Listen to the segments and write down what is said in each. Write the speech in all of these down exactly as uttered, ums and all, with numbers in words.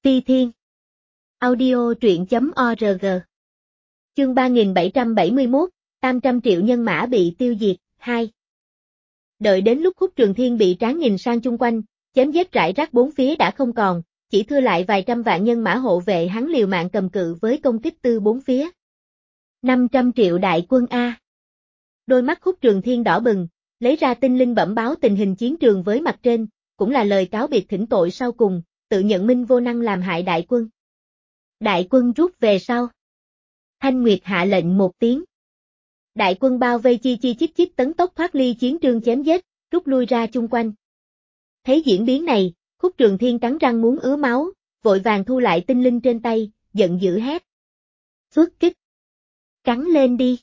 Phi Thiên. Audio truyện chấm org. Chương ba nghìn bảy trăm bảy mươi mốt, tám trăm triệu nhân mã bị tiêu diệt, hai. Đợi đến lúc Khúc Trường Thiên bị tráng nhìn sang chung quanh, chém giết rải rác bốn phía đã không còn, chỉ thưa lại vài trăm vạn nhân mã hộ vệ hắn liều mạng cầm cự với công kích từ bốn phía. năm trăm triệu đại quân A. Đôi mắt Khúc Trường Thiên đỏ bừng, lấy ra tinh linh bẩm báo tình hình chiến trường với mặt trên, cũng là lời cáo biệt thỉnh tội sau cùng, tự nhận minh vô năng làm hại đại quân. Đại quân rút về sau. Thanh Nguyệt hạ lệnh một tiếng. Đại quân bao vây chi chi chít chít tấn tốc thoát ly chiến trường chém giết, rút lui ra chung quanh. Thấy diễn biến này, Khúc Trường Thiên cắn răng muốn ứa máu, vội vàng thu lại tinh linh trên tay, giận dữ hét. Xuất kích. Cắn lên đi.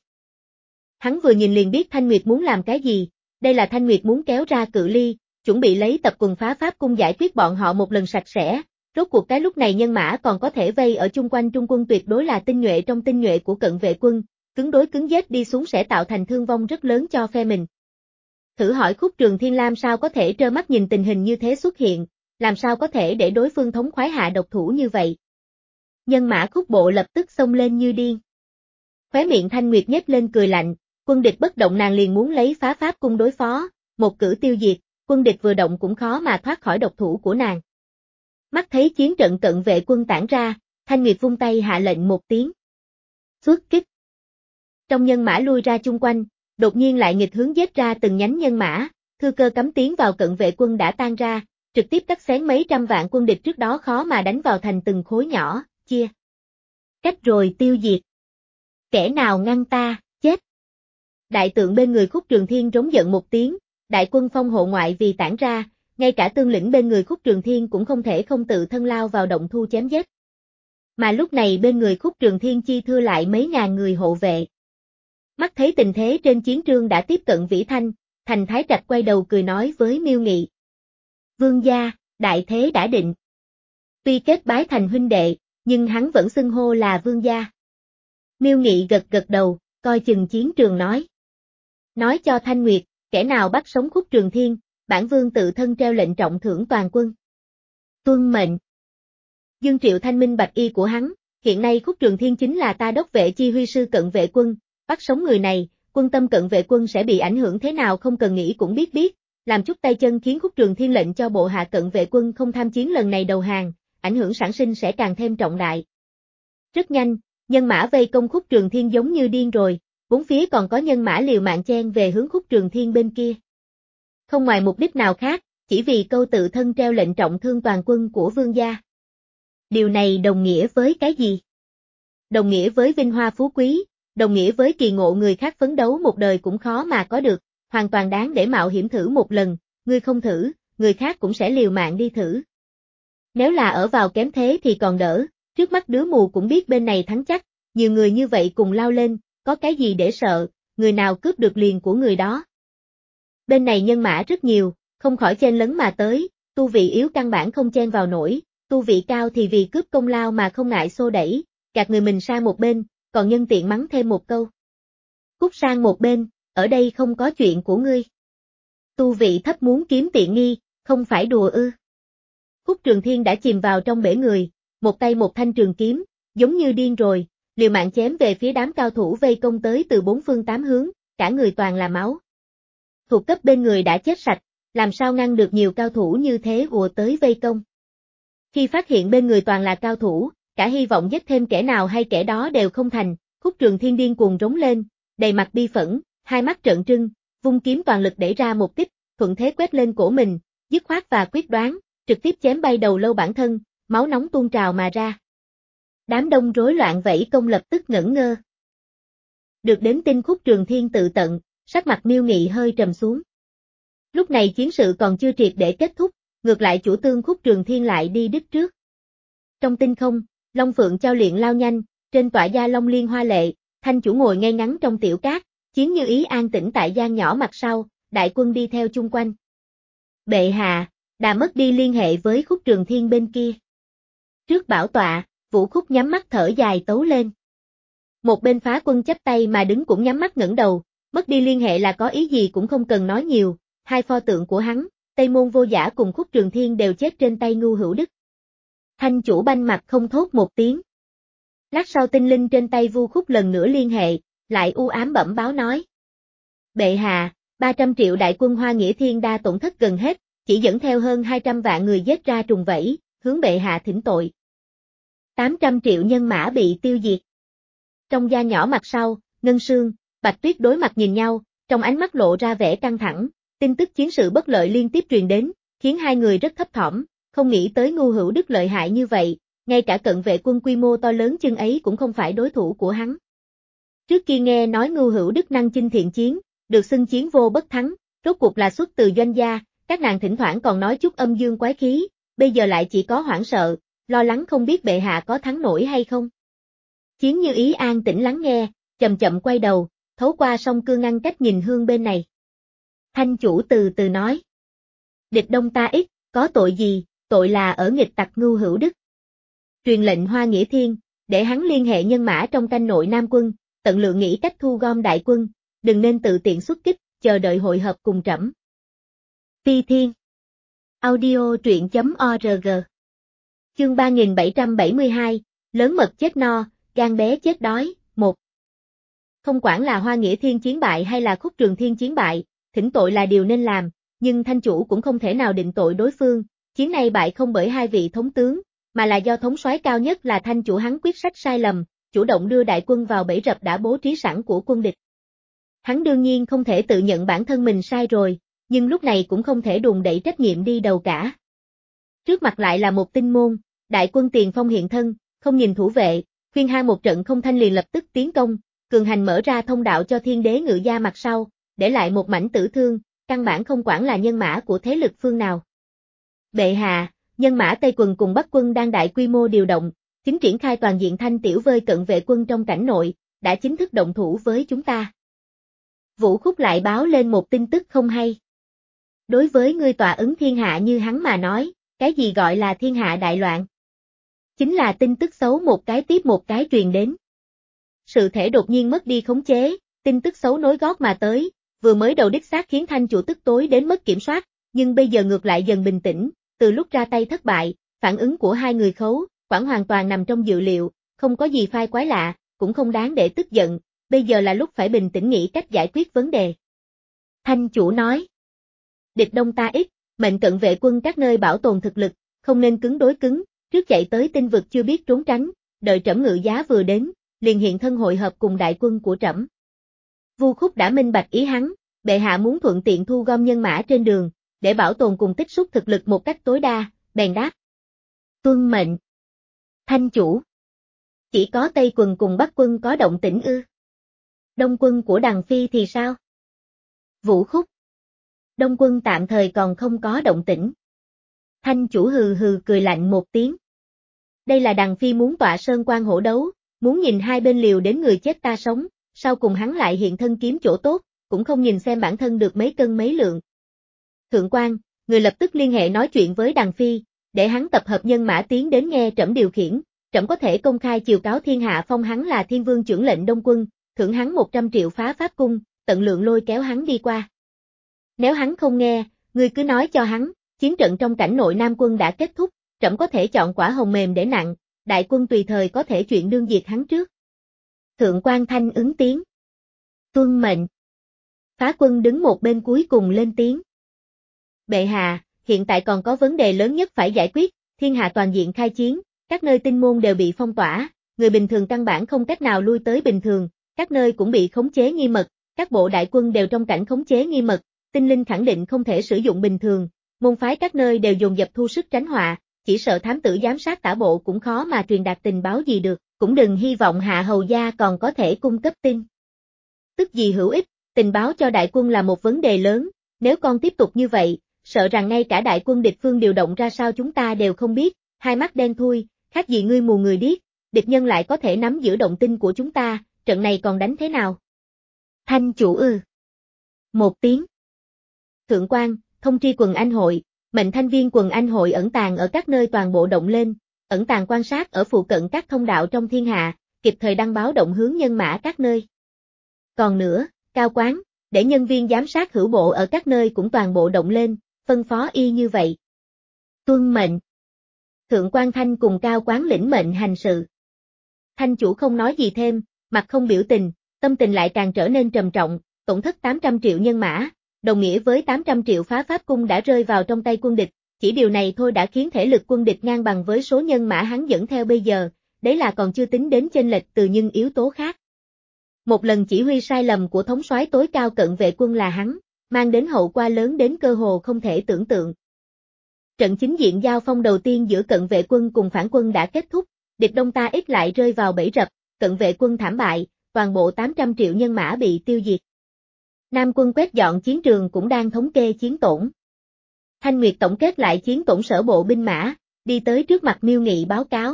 Hắn vừa nhìn liền biết Thanh Nguyệt muốn làm cái gì, đây là Thanh Nguyệt muốn kéo ra cự ly, chuẩn bị lấy tập quần phá pháp cung giải quyết bọn họ một lần sạch sẽ. Rốt cuộc cái lúc này nhân mã còn có thể vây ở chung quanh trung quân tuyệt đối là tinh nhuệ trong tinh nhuệ của cận vệ quân, cứng đối cứng giết đi xuống sẽ tạo thành thương vong rất lớn cho phe mình. Thử hỏi Khúc Trường Thiên làm sao có thể trơ mắt nhìn tình hình như thế xuất hiện, làm sao có thể để đối phương thống khoái hạ độc thủ như vậy. Nhân mã Khúc bộ lập tức xông lên như điên. Khóe miệng Thanh Nguyệt nhếch lên cười lạnh, quân địch bất động nàng liền muốn lấy phá pháp cung đối phó, một cử tiêu diệt, quân địch vừa động cũng khó mà thoát khỏi độc thủ của nàng. Mắt thấy chiến trận cận vệ quân tản ra, Thanh Nguyệt vung tay hạ lệnh một tiếng. Xuất kích. Trong nhân mã lui ra chung quanh, đột nhiên lại nghịch hướng giết ra từng nhánh nhân mã, thư cơ cắm tiến vào cận vệ quân đã tan ra, trực tiếp cắt xén mấy trăm vạn quân địch trước đó khó mà đánh vào thành từng khối nhỏ, chia. Cách rồi tiêu diệt. Kẻ nào ngăn ta, chết. Đại tượng bên người Khúc Trường Thiên rống giận một tiếng, đại quân phong hộ ngoại vì tản ra, ngay cả tương lĩnh bên người Khúc Trường Thiên cũng không thể không tự thân lao vào động thu chém giết. Mà lúc này bên người Khúc Trường Thiên chi thưa lại mấy ngàn người hộ vệ. Mắt thấy tình thế trên chiến trường đã tiếp cận Vĩ Thanh, Thành Thái Trạch quay đầu cười nói với Miêu Nghị. Vương gia, đại thế đã định. Tuy kết bái thành huynh đệ, nhưng hắn vẫn xưng hô là vương gia. Miêu Nghị gật gật đầu, coi chừng chiến trường nói. Nói cho Thanh Nguyệt, kẻ nào bắt sống Khúc Trường Thiên, bản vương tự thân treo lệnh trọng thưởng toàn quân. Tuân mệnh. Dương Triệu thanh minh bạch y của hắn, hiện nay Khúc Trường Thiên chính là ta đốc vệ chi huy sư cận vệ quân, bắt sống người này, quân tâm cận vệ quân sẽ bị ảnh hưởng thế nào không cần nghĩ cũng biết biết, làm chút tay chân khiến Khúc Trường Thiên lệnh cho bộ hạ cận vệ quân không tham chiến lần này đầu hàng, ảnh hưởng sản sinh sẽ càng thêm trọng đại. Rất nhanh, nhân mã vây công Khúc Trường Thiên giống như điên rồi, bốn phía còn có nhân mã liều mạng chen về hướng Khúc Trường Thiên bên kia. Không ngoài mục đích nào khác, chỉ vì câu tự thân treo lệnh trọng thương toàn quân của vương gia. Điều này đồng nghĩa với cái gì? Đồng nghĩa với vinh hoa phú quý, đồng nghĩa với kỳ ngộ người khác phấn đấu một đời cũng khó mà có được, hoàn toàn đáng để mạo hiểm thử một lần, ngươi không thử, người khác cũng sẽ liều mạng đi thử. Nếu là ở vào kém thế thì còn đỡ, trước mắt đứa mù cũng biết bên này thắng chắc, nhiều người như vậy cùng lao lên, có cái gì để sợ, người nào cướp được liền của người đó. Bên này nhân mã rất nhiều, không khỏi chen lấn mà tới, tu vị yếu căn bản không chen vào nổi, tu vị cao thì vì cướp công lao mà không ngại xô đẩy, gạt người mình sang một bên, còn nhân tiện mắng thêm một câu. Cút sang một bên, ở đây không có chuyện của ngươi. Tu vị thấp muốn kiếm tiện nghi, không phải đùa ư. Khúc Trường Thiên đã chìm vào trong bể người, một tay một thanh trường kiếm, giống như điên rồi, liều mạng chém về phía đám cao thủ vây công tới từ bốn phương tám hướng, cả người toàn là máu. Thuộc cấp bên người đã chết sạch, làm sao ngăn được nhiều cao thủ như thế ùa tới vây công. Khi phát hiện bên người toàn là cao thủ, cả hy vọng giết thêm kẻ nào hay kẻ đó đều không thành, Khúc Trường Thiên điên cuồng rống lên, đầy mặt bi phẫn, hai mắt trợn trừng, vung kiếm toàn lực đẩy ra một kích, thuận thế quét lên cổ mình, dứt khoát và quyết đoán, trực tiếp chém bay đầu lâu bản thân, máu nóng tuôn trào mà ra. Đám đông rối loạn vẫy công lập tức ngẩn ngơ. Được đến tin Khúc Trường Thiên tự tận, sắc mặt Miêu Nghị hơi trầm xuống. Lúc này chiến sự còn chưa triệt để kết thúc, ngược lại chủ tướng Khúc Trường Thiên lại đi đích trước. Trong tinh không, Long Phượng Chao luyện lao nhanh, trên tọa gia Long Liên hoa lệ, Thanh chủ ngồi ngay ngắn trong tiểu cát, chiến như ý an tĩnh tại gian nhỏ mặt sau, đại quân đi theo chung quanh. Bệ hạ, đã mất đi liên hệ với Khúc Trường Thiên bên kia. Trước bảo tọa, Vũ Khúc nhắm mắt thở dài tấu lên. Một bên phá quân chắp tay mà đứng cũng nhắm mắt ngẩng đầu, mất đi liên hệ là có ý gì cũng không cần nói nhiều, hai pho tượng của hắn, Tây Môn Vô Giả cùng Khúc Trường Thiên đều chết trên tay Ngưu Hữu Đức. Thanh chủ banh mặt không thốt một tiếng. Lát sau tinh linh trên tay Vu Khúc lần nữa liên hệ, lại u ám bẩm báo nói. Bệ hạ, ba trăm triệu đại quân Hoa Nghĩa Thiên đa tổn thất gần hết, chỉ dẫn theo hơn hai trăm vạn người giết ra trùng vẫy, hướng bệ hạ thỉnh tội. tám trăm triệu nhân mã bị tiêu diệt. Trong gia nhỏ mặt sau, Ngân Sương, Bạch Tuyết đối mặt nhìn nhau, trong ánh mắt lộ ra vẻ căng thẳng, tin tức chiến sự bất lợi liên tiếp truyền đến, khiến hai người rất thấp thỏm, không nghĩ tới Ngưu Hữu Đức lợi hại như vậy, ngay cả cận vệ quân quy mô to lớn chừng ấy cũng không phải đối thủ của hắn. Trước kia nghe nói Ngưu Hữu Đức năng chinh thiện chiến, được xưng chiến vô bất thắng, rốt cuộc là xuất từ doanh gia, các nàng thỉnh thoảng còn nói chút âm dương quái khí, bây giờ lại chỉ có hoảng sợ, lo lắng không biết bệ hạ có thắng nổi hay không. Chiến Như Ý an tĩnh lắng nghe, chậm chậm quay đầu, thấu qua song cương ngăn cách nhìn hương bên này. Thanh chủ từ từ nói. Địch đông ta ít, có tội gì, tội là ở nghịch tặc Ngưu Hữu Đức. Truyền lệnh Hoa Nghĩa Thiên, để hắn liên hệ nhân mã trong canh nội Nam quân, tận lượng nghĩ cách thu gom đại quân, đừng nên tự tiện xuất kích, chờ đợi hội hợp cùng trẫm. Phi Thiên. Audio truyện chấm org. Chương ba nghìn bảy trăm bảy mươi hai, lớn mật chết no, gan bé chết đói, một. Không quản là Hoa Nghĩa Thiên chiến bại hay là Khúc Trường Thiên chiến bại, thỉnh tội là điều nên làm, nhưng thanh chủ cũng không thể nào định tội đối phương, chiến này bại không bởi hai vị thống tướng, mà là do thống soái cao nhất là thanh chủ hắn quyết sách sai lầm, chủ động đưa đại quân vào bẫy rập đã bố trí sẵn của quân địch. Hắn đương nhiên không thể tự nhận bản thân mình sai rồi, nhưng lúc này cũng không thể đùn đẩy trách nhiệm đi đầu cả. Trước mặt lại là một tinh môn, đại quân tiền phong hiện thân, không nhìn thủ vệ, khuyên hai một trận không thanh liền lập tức tiến công, cường hành mở ra thông đạo cho thiên đế ngự gia mặt sau, để lại một mảnh tử thương, căn bản không quản là nhân mã của thế lực phương nào. Bệ hạ, nhân mã Tây Quần cùng Bắc quân đang đại quy mô điều động, chính triển khai toàn diện thanh tiểu vơi cận vệ quân trong cảnh nội, đã chính thức động thủ với chúng ta. Vũ Khúc lại báo lên một tin tức không hay. Đối với ngươi tọa ứng thiên hạ như hắn mà nói, cái gì gọi là thiên hạ đại loạn? Chính là tin tức xấu một cái tiếp một cái truyền đến. Sự thể đột nhiên mất đi khống chế, tin tức xấu nối gót mà tới, vừa mới đầu đích xác khiến thanh chủ tức tối đến mất kiểm soát, nhưng bây giờ ngược lại dần bình tĩnh, từ lúc ra tay thất bại, phản ứng của hai người Khấu, Quản hoàn toàn nằm trong dự liệu, không có gì phai quái lạ, cũng không đáng để tức giận, bây giờ là lúc phải bình tĩnh nghĩ cách giải quyết vấn đề. Thanh chủ nói, địch đông ta ít, mệnh cận vệ quân các nơi bảo tồn thực lực, không nên cứng đối cứng, trước chạy tới tinh vực chưa biết trốn tránh, đợi trẫm ngự giá vừa đến, liền hiện thân hội hợp cùng đại quân của trẫm. Vu Khúc đã minh bạch ý hắn, bệ hạ muốn thuận tiện thu gom nhân mã trên đường, để bảo tồn cùng tích xúc thực lực một cách tối đa, bèn đáp. Tuân mệnh. Thanh chủ. Chỉ có Tây Quần cùng Bắc quân có động tĩnh ư? Đông quân của Đằng Phi thì sao? Vũ Khúc. Đông quân tạm thời còn không có động tĩnh. Thanh chủ hừ hừ cười lạnh một tiếng. Đây là Đằng Phi muốn tọa sơn quan hổ đấu, muốn nhìn hai bên liều đến người chết ta sống, sau cùng hắn lại hiện thân kiếm chỗ tốt, cũng không nhìn xem bản thân được mấy cân mấy lượng. Thượng quan, người lập tức liên hệ nói chuyện với Đằng Phi, để hắn tập hợp nhân mã tiến đến nghe trẫm điều khiển, trẫm có thể công khai chiều cáo thiên hạ phong hắn là thiên vương chưởng lệnh Đông quân, thưởng hắn một trăm triệu phá pháp cung, tận lượng lôi kéo hắn đi qua. Nếu hắn không nghe, ngươi cứ nói cho hắn, chiến trận trong cảnh nội Nam quân đã kết thúc, trẫm có thể chọn quả hồng mềm để nặng, đại quân tùy thời có thể chuyện đương diệt hắn trước. Thượng quan Thanh ứng tiếng. Tuân mệnh. Phá quân đứng một bên cuối cùng lên tiếng. Bệ hạ, hiện tại còn có vấn đề lớn nhất phải giải quyết, thiên hạ toàn diện khai chiến, các nơi tinh môn đều bị phong tỏa, người bình thường căn bản không cách nào lui tới bình thường, các nơi cũng bị khống chế nghiêm mật, các bộ đại quân đều trong cảnh khống chế nghiêm mật, tinh linh khẳng định không thể sử dụng bình thường, môn phái các nơi đều dồn dập thu sức tránh họa, chỉ sợ thám tử giám sát tả bộ cũng khó mà truyền đạt tình báo gì được, cũng đừng hy vọng hạ hầu gia còn có thể cung cấp tin tức gì hữu ích, tình báo cho đại quân là một vấn đề lớn, nếu con tiếp tục như vậy, sợ rằng ngay cả đại quân địch phương điều động ra sao chúng ta đều không biết, hai mắt đen thui, khác gì ngươi mù người điếc, địch nhân lại có thể nắm giữ động tin của chúng ta, trận này còn đánh thế nào? Thanh chủ ư. Một tiếng. Thượng quan, thông tri quần anh hội, mệnh thanh viên quần anh hội ẩn tàng ở các nơi toàn bộ động lên, ẩn tàng quan sát ở phụ cận các thông đạo trong thiên hạ, kịp thời đăng báo động hướng nhân mã các nơi. Còn nữa, cao quán, để nhân viên giám sát hữu bộ ở các nơi cũng toàn bộ động lên, phân phó y như vậy. Tuân mệnh. Thượng quan Thanh cùng Cao Quán lĩnh mệnh hành sự. Thanh chủ không nói gì thêm, mặt không biểu tình, tâm tình lại càng trở nên trầm trọng, tổn thất tám trăm triệu nhân mã, đồng nghĩa với tám trăm triệu phá pháp cung đã rơi vào trong tay quân địch, chỉ điều này thôi đã khiến thể lực quân địch ngang bằng với số nhân mã hắn dẫn theo bây giờ, đấy là còn chưa tính đến chênh lệch từ những yếu tố khác. Một lần chỉ huy sai lầm của thống soái tối cao cận vệ quân là hắn, mang đến hậu quả lớn đến cơ hồ không thể tưởng tượng. Trận chính diện giao phong đầu tiên giữa cận vệ quân cùng phản quân đã kết thúc, địch đông ta ít lại rơi vào bẫy rập, cận vệ quân thảm bại, toàn bộ tám trăm triệu nhân mã bị tiêu diệt. Nam quân quét dọn chiến trường cũng đang thống kê chiến tổn. Thanh Nguyệt tổng kết lại chiến tổn sở bộ binh mã, đi tới trước mặt Miêu Nghị báo cáo.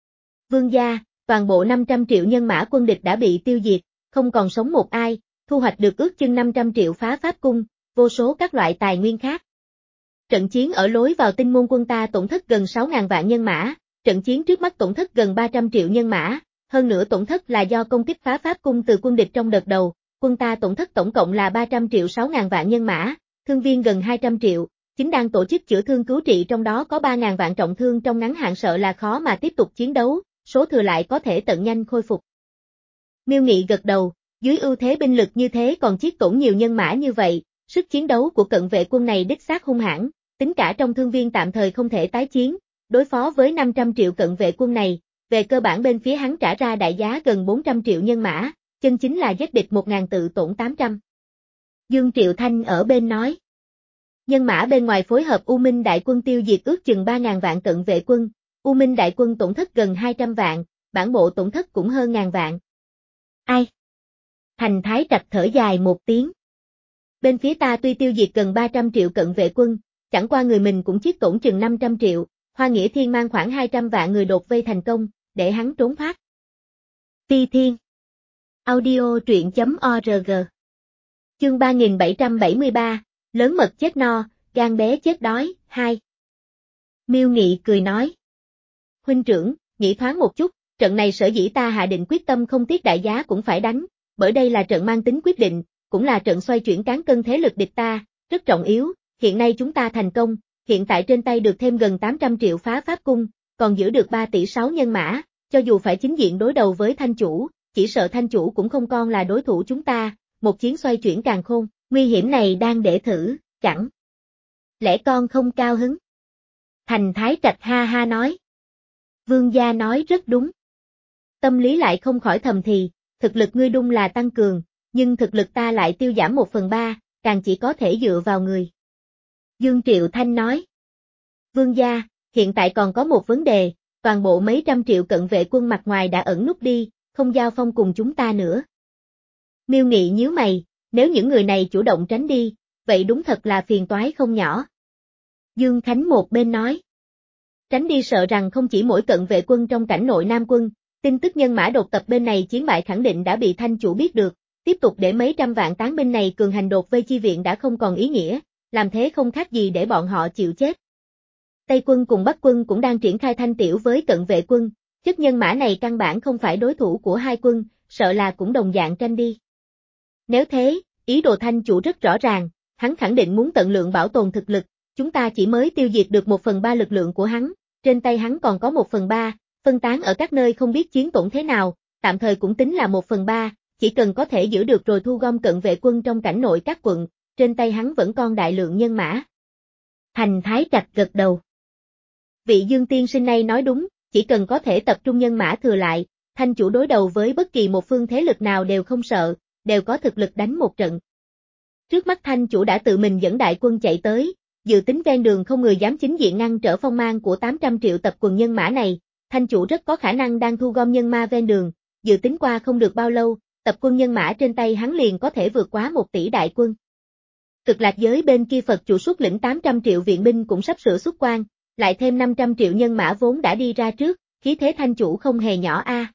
Vương gia, toàn bộ năm trăm triệu nhân mã quân địch đã bị tiêu diệt, không còn sống một ai, thu hoạch được ước chừng năm trăm triệu phá pháp cung, vô số các loại tài nguyên khác. Trận chiến ở lối vào Tinh Môn quân ta tổn thất gần sáu nghìn vạn nhân mã, trận chiến trước mắt tổn thất gần ba trăm triệu nhân mã, hơn nữa tổn thất là do công kích phá pháp cung từ quân địch trong đợt đầu, quân ta tổn thất tổng cộng là ba trăm triệu sáu nghìn vạn nhân mã, thương viên gần hai trăm triệu, chính đang tổ chức chữa thương cứu trị trong đó có ba nghìn vạn trọng thương trong ngắn hạn sợ là khó mà tiếp tục chiến đấu, số thừa lại có thể tận nhanh khôi phục. Miêu Nghị gật đầu, dưới ưu thế binh lực như thế còn chiết tổn nhiều nhân mã như vậy, sức chiến đấu của cận vệ quân này đích xác hung hãn, tính cả trong thương viên tạm thời không thể tái chiến, đối phó với năm trăm triệu cận vệ quân này, về cơ bản bên phía hắn trả ra đại giá gần bốn trăm triệu nhân mã, chân chính là giết địch một nghìn tự tổn tám trăm. Dương Triệu Thanh ở bên nói. Nhân mã bên ngoài phối hợp U Minh đại quân tiêu diệt ước chừng ba nghìn vạn cận vệ quân, U Minh đại quân tổn thất gần hai trăm vạn, bản bộ tổn thất cũng hơn ngàn vạn. Ai? Thành Thái Trạch thở dài một tiếng. Bên phía ta tuy tiêu diệt gần ba trăm triệu cận vệ quân, chẳng qua người mình cũng chiết tổn chừng năm trăm triệu, Hoa Nghĩa Thiên mang khoảng hai trăm vạn người đột vây thành công, để hắn trốn thoát. Ti Thiên. Audio truyện chấm org. Chương ba nghìn bảy trăm bảy mươi ba, lớn mật chết no, gan bé chết đói, hai. Miêu Nghị cười nói. Huynh trưởng, nghĩ thoáng một chút, trận này sở dĩ ta hạ định quyết tâm không tiếc đại giá cũng phải đánh, bởi đây là trận mang tính quyết định, cũng là trận xoay chuyển cán cân thế lực địch ta, rất trọng yếu, hiện nay chúng ta thành công, hiện tại trên tay được thêm gần tám trăm triệu phá pháp cung, còn giữ được ba tỷ sáu nhân mã, cho dù phải chính diện đối đầu với Thanh chủ, chỉ sợ Thanh chủ cũng không còn là đối thủ chúng ta, một chiến xoay chuyển càn khôn, nguy hiểm này đang để thử, chẳng lẽ con không cao hứng? Thành Thái Trạch ha ha nói. Vương gia nói rất đúng. Tâm lý lại không khỏi thầm thì, thực lực ngươi đung là tăng cường, nhưng thực lực ta lại tiêu giảm một phần ba, càng chỉ có thể dựa vào người. Dương Triệu Thanh nói. Vương gia, hiện tại còn có một vấn đề, toàn bộ mấy trăm triệu cận vệ quân mặt ngoài đã ẩn núp đi, không giao phong cùng chúng ta nữa. Miêu Nghị nhíu mày, nếu những người này chủ động tránh đi, vậy đúng thật là phiền toái không nhỏ. Dương Khánh một bên nói. Tránh đi sợ rằng không chỉ mỗi cận vệ quân trong cảnh nội Nam quân, tin tức nhân mã đột tập bên này chiến bại khẳng định đã bị Thanh chủ biết được, tiếp tục để mấy trăm vạn tán binh này cường hành đột vây chi viện đã không còn ý nghĩa, làm thế không khác gì để bọn họ chịu chết. Tây quân cùng Bắc quân cũng đang triển khai thanh tiểu với cận vệ quân, chất nhân mã này căn bản không phải đối thủ của hai quân, sợ là cũng đồng dạng tranh đi. Nếu thế, ý đồ Thanh chủ rất rõ ràng, hắn khẳng định muốn tận lượng bảo tồn thực lực, chúng ta chỉ mới tiêu diệt được một phần ba lực lượng của hắn, trên tay hắn còn có một phần ba, phân tán ở các nơi không biết chiến tổn thế nào, tạm thời cũng tính là một phần ba, chỉ cần có thể giữ được rồi thu gom cận vệ quân trong cảnh nội các quận, trên tay hắn vẫn còn đại lượng nhân mã. Thành Thái Trạch gật đầu. Vị Dương tiên sinh này nói đúng, chỉ cần có thể tập trung nhân mã thừa lại, Thanh chủ đối đầu với bất kỳ một phương thế lực nào đều không sợ, đều có thực lực đánh một trận. Trước mắt Thanh chủ đã tự mình dẫn đại quân chạy tới, dự tính ven đường không người dám chính diện ngăn trở phong mang của tám trăm triệu tập quần nhân mã này, Thanh chủ rất có khả năng đang thu gom nhân ma ven đường, dự tính qua không được bao lâu, tập quân nhân mã trên tay hắn liền có thể vượt quá một tỷ đại quân. Cực lạc giới bên kia Phật chủ xuất lĩnh tám trăm triệu viện binh cũng sắp sửa xuất quan, lại thêm năm trăm triệu nhân mã vốn đã đi ra trước, khí thế Thanh chủ không hề nhỏ a. À.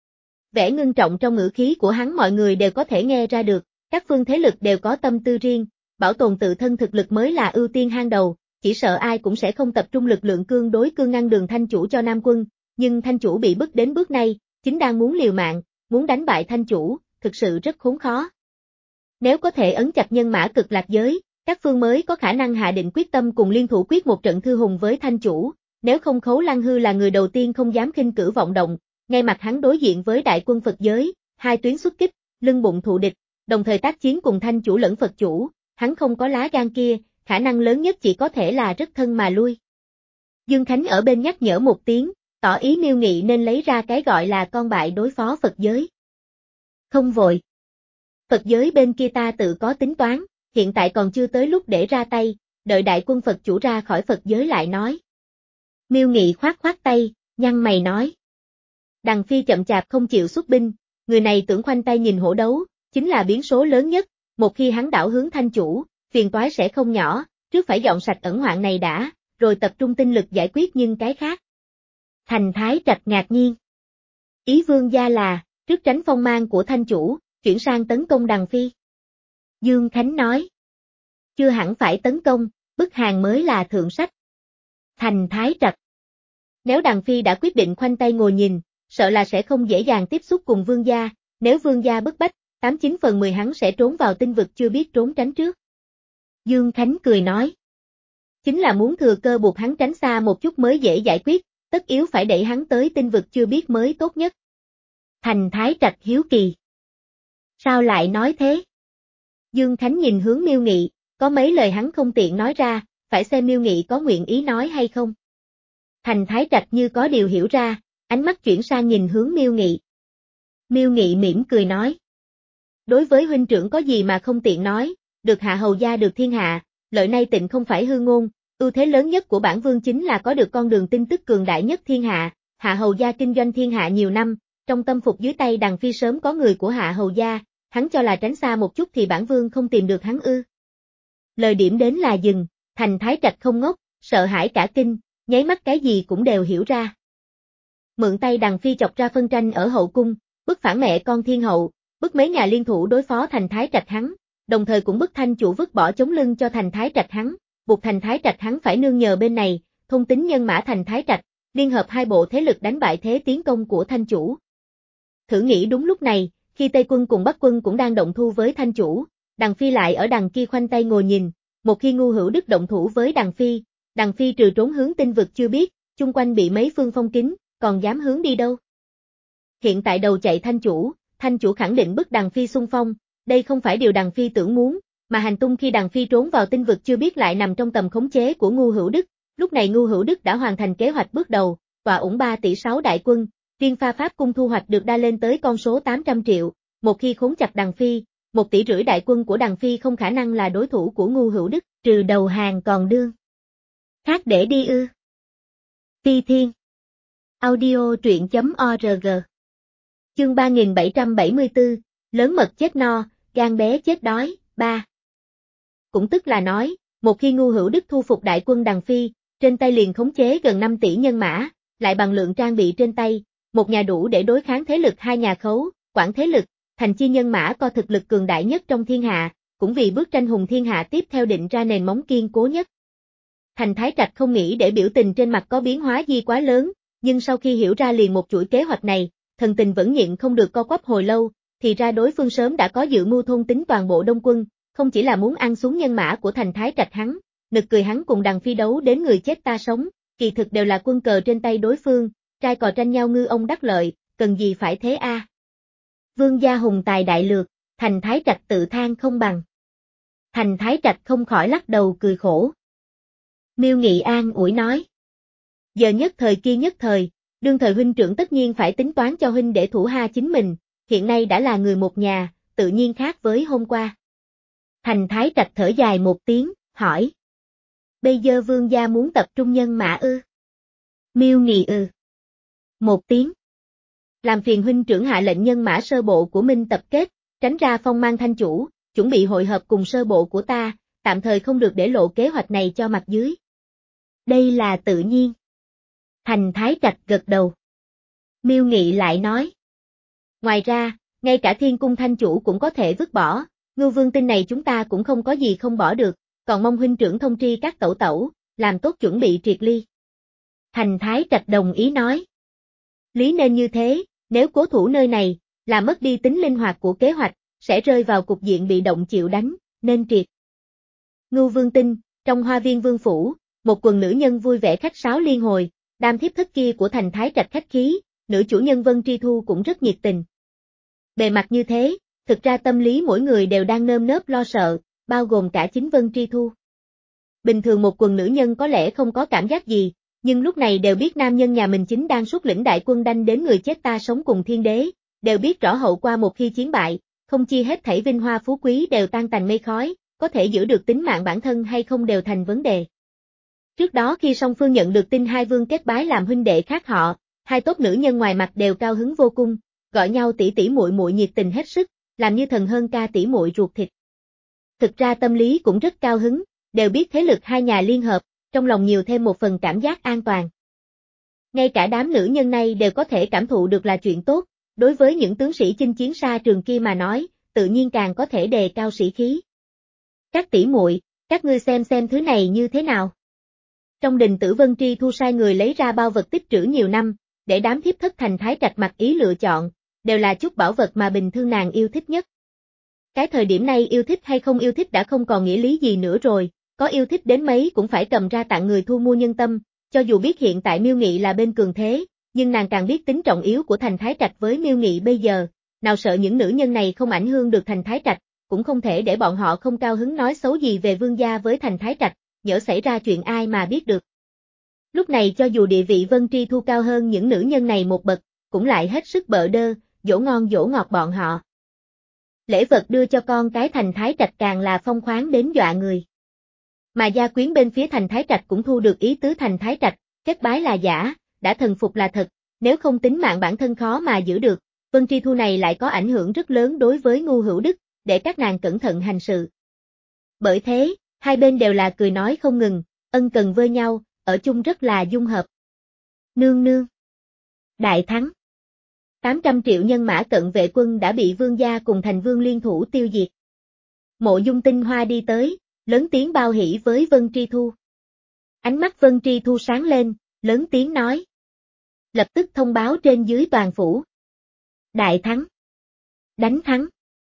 Vẻ ngưng trọng trong ngữ khí của hắn mọi người đều có thể nghe ra được, các phương thế lực đều có tâm tư riêng, bảo tồn tự thân thực lực mới là ưu tiên hàng đầu, chỉ sợ ai cũng sẽ không tập trung lực lượng cương đối cương ngăn đường Thanh chủ cho Nam quân, nhưng Thanh chủ bị bức đến bước này, chính đang muốn liều mạng, muốn đánh bại Thanh chủ, thực sự rất khốn khó. Nếu có thể ấn chặt nhân mã cực lạc giới, các phương mới có khả năng hạ định quyết tâm cùng liên thủ quyết một trận thư hùng với Thanh chủ, nếu không Khấu Lăng Hư là người đầu tiên không dám khinh cử vọng động, ngay mặt hắn đối diện với đại quân Phật giới, hai tuyến xuất kích, lưng bụng thụ địch, đồng thời tác chiến cùng Thanh chủ lẫn Phật chủ, hắn không có lá gan kia, khả năng lớn nhất chỉ có thể là rất thân mà lui. Dương Khánh ở bên nhắc nhở một tiếng, tỏ ý Miêu Nghị nên lấy ra cái gọi là con bại đối phó Phật giới. Không vội. Phật giới bên kia ta tự có tính toán, hiện tại còn chưa tới lúc để ra tay, đợi đại quân Phật chủ ra khỏi Phật giới lại nói. Miêu Nghị khoát khoát tay, nhăn mày nói. Đằng Phi chậm chạp không chịu xuất binh, người này tưởng khoanh tay nhìn hổ đấu, chính là biến số lớn nhất, một khi hắn đảo hướng Thanh chủ, phiền toái sẽ không nhỏ, trước phải dọn sạch ẩn hoạn này đã, rồi tập trung tinh lực giải quyết những cái khác. Thành Thái Trạch ngạc nhiên. Ý vương gia là, trước tránh phong mang của Thanh chủ, chuyển sang tấn công Đằng Phi. Dương Khánh nói. Chưa hẳn phải tấn công, bức hàng mới là thượng sách. Thành Thái Trạch. Nếu Đằng Phi đã quyết định khoanh tay ngồi nhìn, sợ là sẽ không dễ dàng tiếp xúc cùng vương gia, nếu vương gia bức bách, tám chín phần mười hắn sẽ trốn vào tinh vực chưa biết trốn tránh trước. Dương Khánh cười nói. Chính là muốn thừa cơ buộc hắn tránh xa một chút mới dễ giải quyết, tất yếu phải đẩy hắn tới tinh vực chưa biết mới tốt nhất. Thành Thái Trạch hiếu kỳ. Sao lại nói thế? Dương Khánh nhìn hướng Miêu Nghị, có mấy lời hắn không tiện nói ra, phải xem Miêu Nghị có nguyện ý nói hay không. Thành Thái Trạch như có điều hiểu ra, ánh mắt chuyển sang nhìn hướng Miêu Nghị. Miêu Nghị mỉm cười nói. Đối với huynh trưởng có gì mà không tiện nói, được hạ hầu gia được thiên hạ, lợi nay tịnh không phải hư ngôn, ưu thế lớn nhất của bản vương chính là có được con đường tin tức cường đại nhất thiên hạ, hạ hầu gia kinh doanh thiên hạ nhiều năm, trong tâm phục dưới tay Đằng Phi sớm có người của hạ hầu gia, hắn cho là tránh xa một chút thì bản vương không tìm được hắn ư. Lời điểm đến là dừng, Thành Thái Trạch không ngốc, sợ hãi cả kinh, nháy mắt cái gì cũng đều hiểu ra. Mượn tay Đằng Phi chọc ra phân tranh ở hậu cung, bức phản mẹ con thiên hậu, bức mấy nhà liên thủ đối phó Thành Thái Trạch hắn, đồng thời cũng bức Thanh chủ vứt bỏ chống lưng cho Thành Thái Trạch hắn, buộc Thành Thái Trạch hắn phải nương nhờ bên này, thôn tính nhân mã Thành Thái Trạch, liên hợp hai bộ thế lực đánh bại thế tiến công của Thanh chủ. Thử nghĩ đúng lúc này, khi Tây quân cùng Bắc quân cũng đang động thu với Thanh chủ, Đằng Phi lại ở đằng kia khoanh tay ngồi nhìn, một khi Ngu Hữu Đức động thủ với Đằng Phi, Đằng Phi trừ trốn hướng tinh vực chưa biết, chung quanh bị mấy phương phong kín, còn dám hướng đi đâu. Hiện tại đầu chạy Thanh chủ, Thanh chủ khẳng định bức Đằng Phi xung phong, đây không phải điều Đằng Phi tưởng muốn, mà hành tung khi Đằng Phi trốn vào tinh vực chưa biết lại nằm trong tầm khống chế của Ngu Hữu Đức, lúc này Ngu Hữu Đức đã hoàn thành kế hoạch bước đầu, tọa ủng ba tỷ sáu đại quân, riêng Pha Pháp cung thu hoạch được đa lên tới con số tám trăm triệu, một khi khống chặt Đằng Phi, một tỷ rưỡi đại quân của Đằng Phi không khả năng là đối thủ của Ngu Hữu Đức, trừ đầu hàng còn đương. Khác để đi ư. Phi Thiên. Audio truyện chấm org. Chương ba nghìn bảy trăm bảy mươi tư, lớn mật chết no, gan bé chết đói, ba. Cũng tức là nói, một khi Ngu Hữu Đức thu phục đại quân Đằng Phi, trên tay liền khống chế gần năm tỷ nhân mã, lại bằng lượng trang bị trên tay, một nhà đủ để đối kháng thế lực hai nhà Khấu, Quản thế lực, thành chi nhân mã có thực lực cường đại nhất trong thiên hạ, cũng vì bước tranh hùng thiên hạ tiếp theo định ra nền móng kiên cố nhất. Thành Thái Trạch không nghĩ để biểu tình trên mặt có biến hóa gì quá lớn, nhưng sau khi hiểu ra liền một chuỗi kế hoạch này, thần tình vẫn nhịn không được co quắp hồi lâu, thì ra đối phương sớm đã có dự mưu thôn tính toàn bộ Đông quân, không chỉ là muốn ăn xuống nhân mã của Thành Thái Trạch hắn, nực cười hắn cùng Đằng Phi đấu đến người chết ta sống, kỳ thực đều là quân cờ trên tay đối phương, trai cò tranh nhau ngư ông đắc lợi, cần gì phải thế a? À? Vương gia hùng tài đại lược, Thành Thái Trạch tự than không bằng. Thành Thái Trạch không khỏi lắc đầu cười khổ. Miêu Nghị an ủi nói. Giờ nhất thời kia nhất thời, đương thời huynh trưởng tất nhiên phải tính toán cho huynh để thủ ha chính mình, hiện nay đã là người một nhà, tự nhiên khác với hôm qua. Thành Thái Trạch thở dài một tiếng, hỏi. Bây giờ vương gia muốn tập trung nhân mã ư? Miêu Nghị ư. Một tiếng. Làm phiền huynh trưởng hạ lệnh nhân mã sơ bộ của Minh tập kết, tránh ra phong mang Thanh chủ, chuẩn bị hội hợp cùng sơ bộ của ta, tạm thời không được để lộ kế hoạch này cho mặt dưới. Đây là tự nhiên. Thành Thái Trạch gật đầu. Miêu Nghị lại nói. Ngoài ra, ngay cả Thiên cung Thanh chủ cũng có thể vứt bỏ, Ngưu Vương tin này chúng ta cũng không có gì không bỏ được, còn mong huynh trưởng thông tri các tẩu tẩu, làm tốt chuẩn bị triệt ly. Thành Thái Trạch đồng ý nói. Lý nên như thế, nếu cố thủ nơi này, là mất đi tính linh hoạt của kế hoạch, sẽ rơi vào cục diện bị động chịu đánh, nên triệt. Ngưu Vương tin, trong Hoa Viên Vương phủ, một quần nữ nhân vui vẻ khách sáo liên hồi, Đam thiếp thất kia của thành thái trạch khách khí, nữ chủ nhân Vân Tri Thu cũng rất nhiệt tình. Bề mặt như thế, thực ra tâm lý mỗi người đều đang nơm nớp lo sợ, bao gồm cả chính Vân Tri Thu. Bình thường một quần nữ nhân có lẽ không có cảm giác gì, nhưng lúc này đều biết nam nhân nhà mình chính đang xuất lĩnh đại quân đanh đến người chết ta sống cùng thiên đế, đều biết rõ hậu qua một khi chiến bại, không chi hết thảy vinh hoa phú quý đều tan tành mây khói, có thể giữ được tính mạng bản thân hay không đều thành vấn đề. Trước đó khi song phương nhận được tin hai vương kết bái làm huynh đệ khác họ, hai tốt nữ nhân ngoài mặt đều cao hứng vô cùng, gọi nhau tỷ tỷ muội muội nhiệt tình hết sức, làm như thần hơn ca tỷ muội ruột thịt. Thực ra tâm lý cũng rất cao hứng, đều biết thế lực hai nhà liên hợp, trong lòng nhiều thêm một phần cảm giác an toàn. Ngay cả đám nữ nhân này đều có thể cảm thụ được là chuyện tốt, đối với những tướng sĩ chinh chiến xa trường kia mà nói, tự nhiên càng có thể đề cao sĩ khí. Các tỷ muội, các ngươi xem xem thứ này như thế nào. Trong đình Tử Vân Tri Thu sai người lấy ra bao vật tích trữ nhiều năm, để đám thiếp thất thành thái trạch mặc ý lựa chọn, đều là chút bảo vật mà bình thường nàng yêu thích nhất. Cái thời điểm này yêu thích hay không yêu thích đã không còn nghĩa lý gì nữa rồi, có yêu thích đến mấy cũng phải cầm ra tặng người thu mua nhân tâm, cho dù biết hiện tại Miêu Nghị là bên cường thế, nhưng nàng càng biết tính trọng yếu của thành thái trạch với Miêu Nghị bây giờ, nào sợ những nữ nhân này không ảnh hưởng được thành thái trạch, cũng không thể để bọn họ không cao hứng nói xấu gì về vương gia với thành thái trạch, nhỡ xảy ra chuyện ai mà biết được. Lúc này cho dù địa vị Vân Tri Thu cao hơn những nữ nhân này một bậc, cũng lại hết sức bợ đơ, dỗ ngon dỗ ngọt bọn họ. Lễ vật đưa cho con cái thành thái trạch càng là phong khoáng đến dọa người. Mà gia quyến bên phía thành thái trạch cũng thu được ý tứ thành thái trạch, kết bái là giả, đã thần phục là thật, nếu không tính mạng bản thân khó mà giữ được, Vân Tri Thu này lại có ảnh hưởng rất lớn đối với Ngu Hữu Đức, để các nàng cẩn thận hành sự. Bởi thế, hai bên đều là cười nói không ngừng, ân cần với nhau, ở chung rất là dung hợp. Nương nương. Đại thắng. tám trăm triệu nhân mã cận vệ quân đã bị vương gia cùng thành vương liên thủ tiêu diệt. Mộ Dung Tinh Hoa đi tới, lớn tiếng bao hỷ với Vân Tri Thu. Ánh mắt Vân Tri Thu sáng lên, lớn tiếng nói. Lập tức thông báo trên dưới toàn phủ. Đại thắng. Đánh thắng.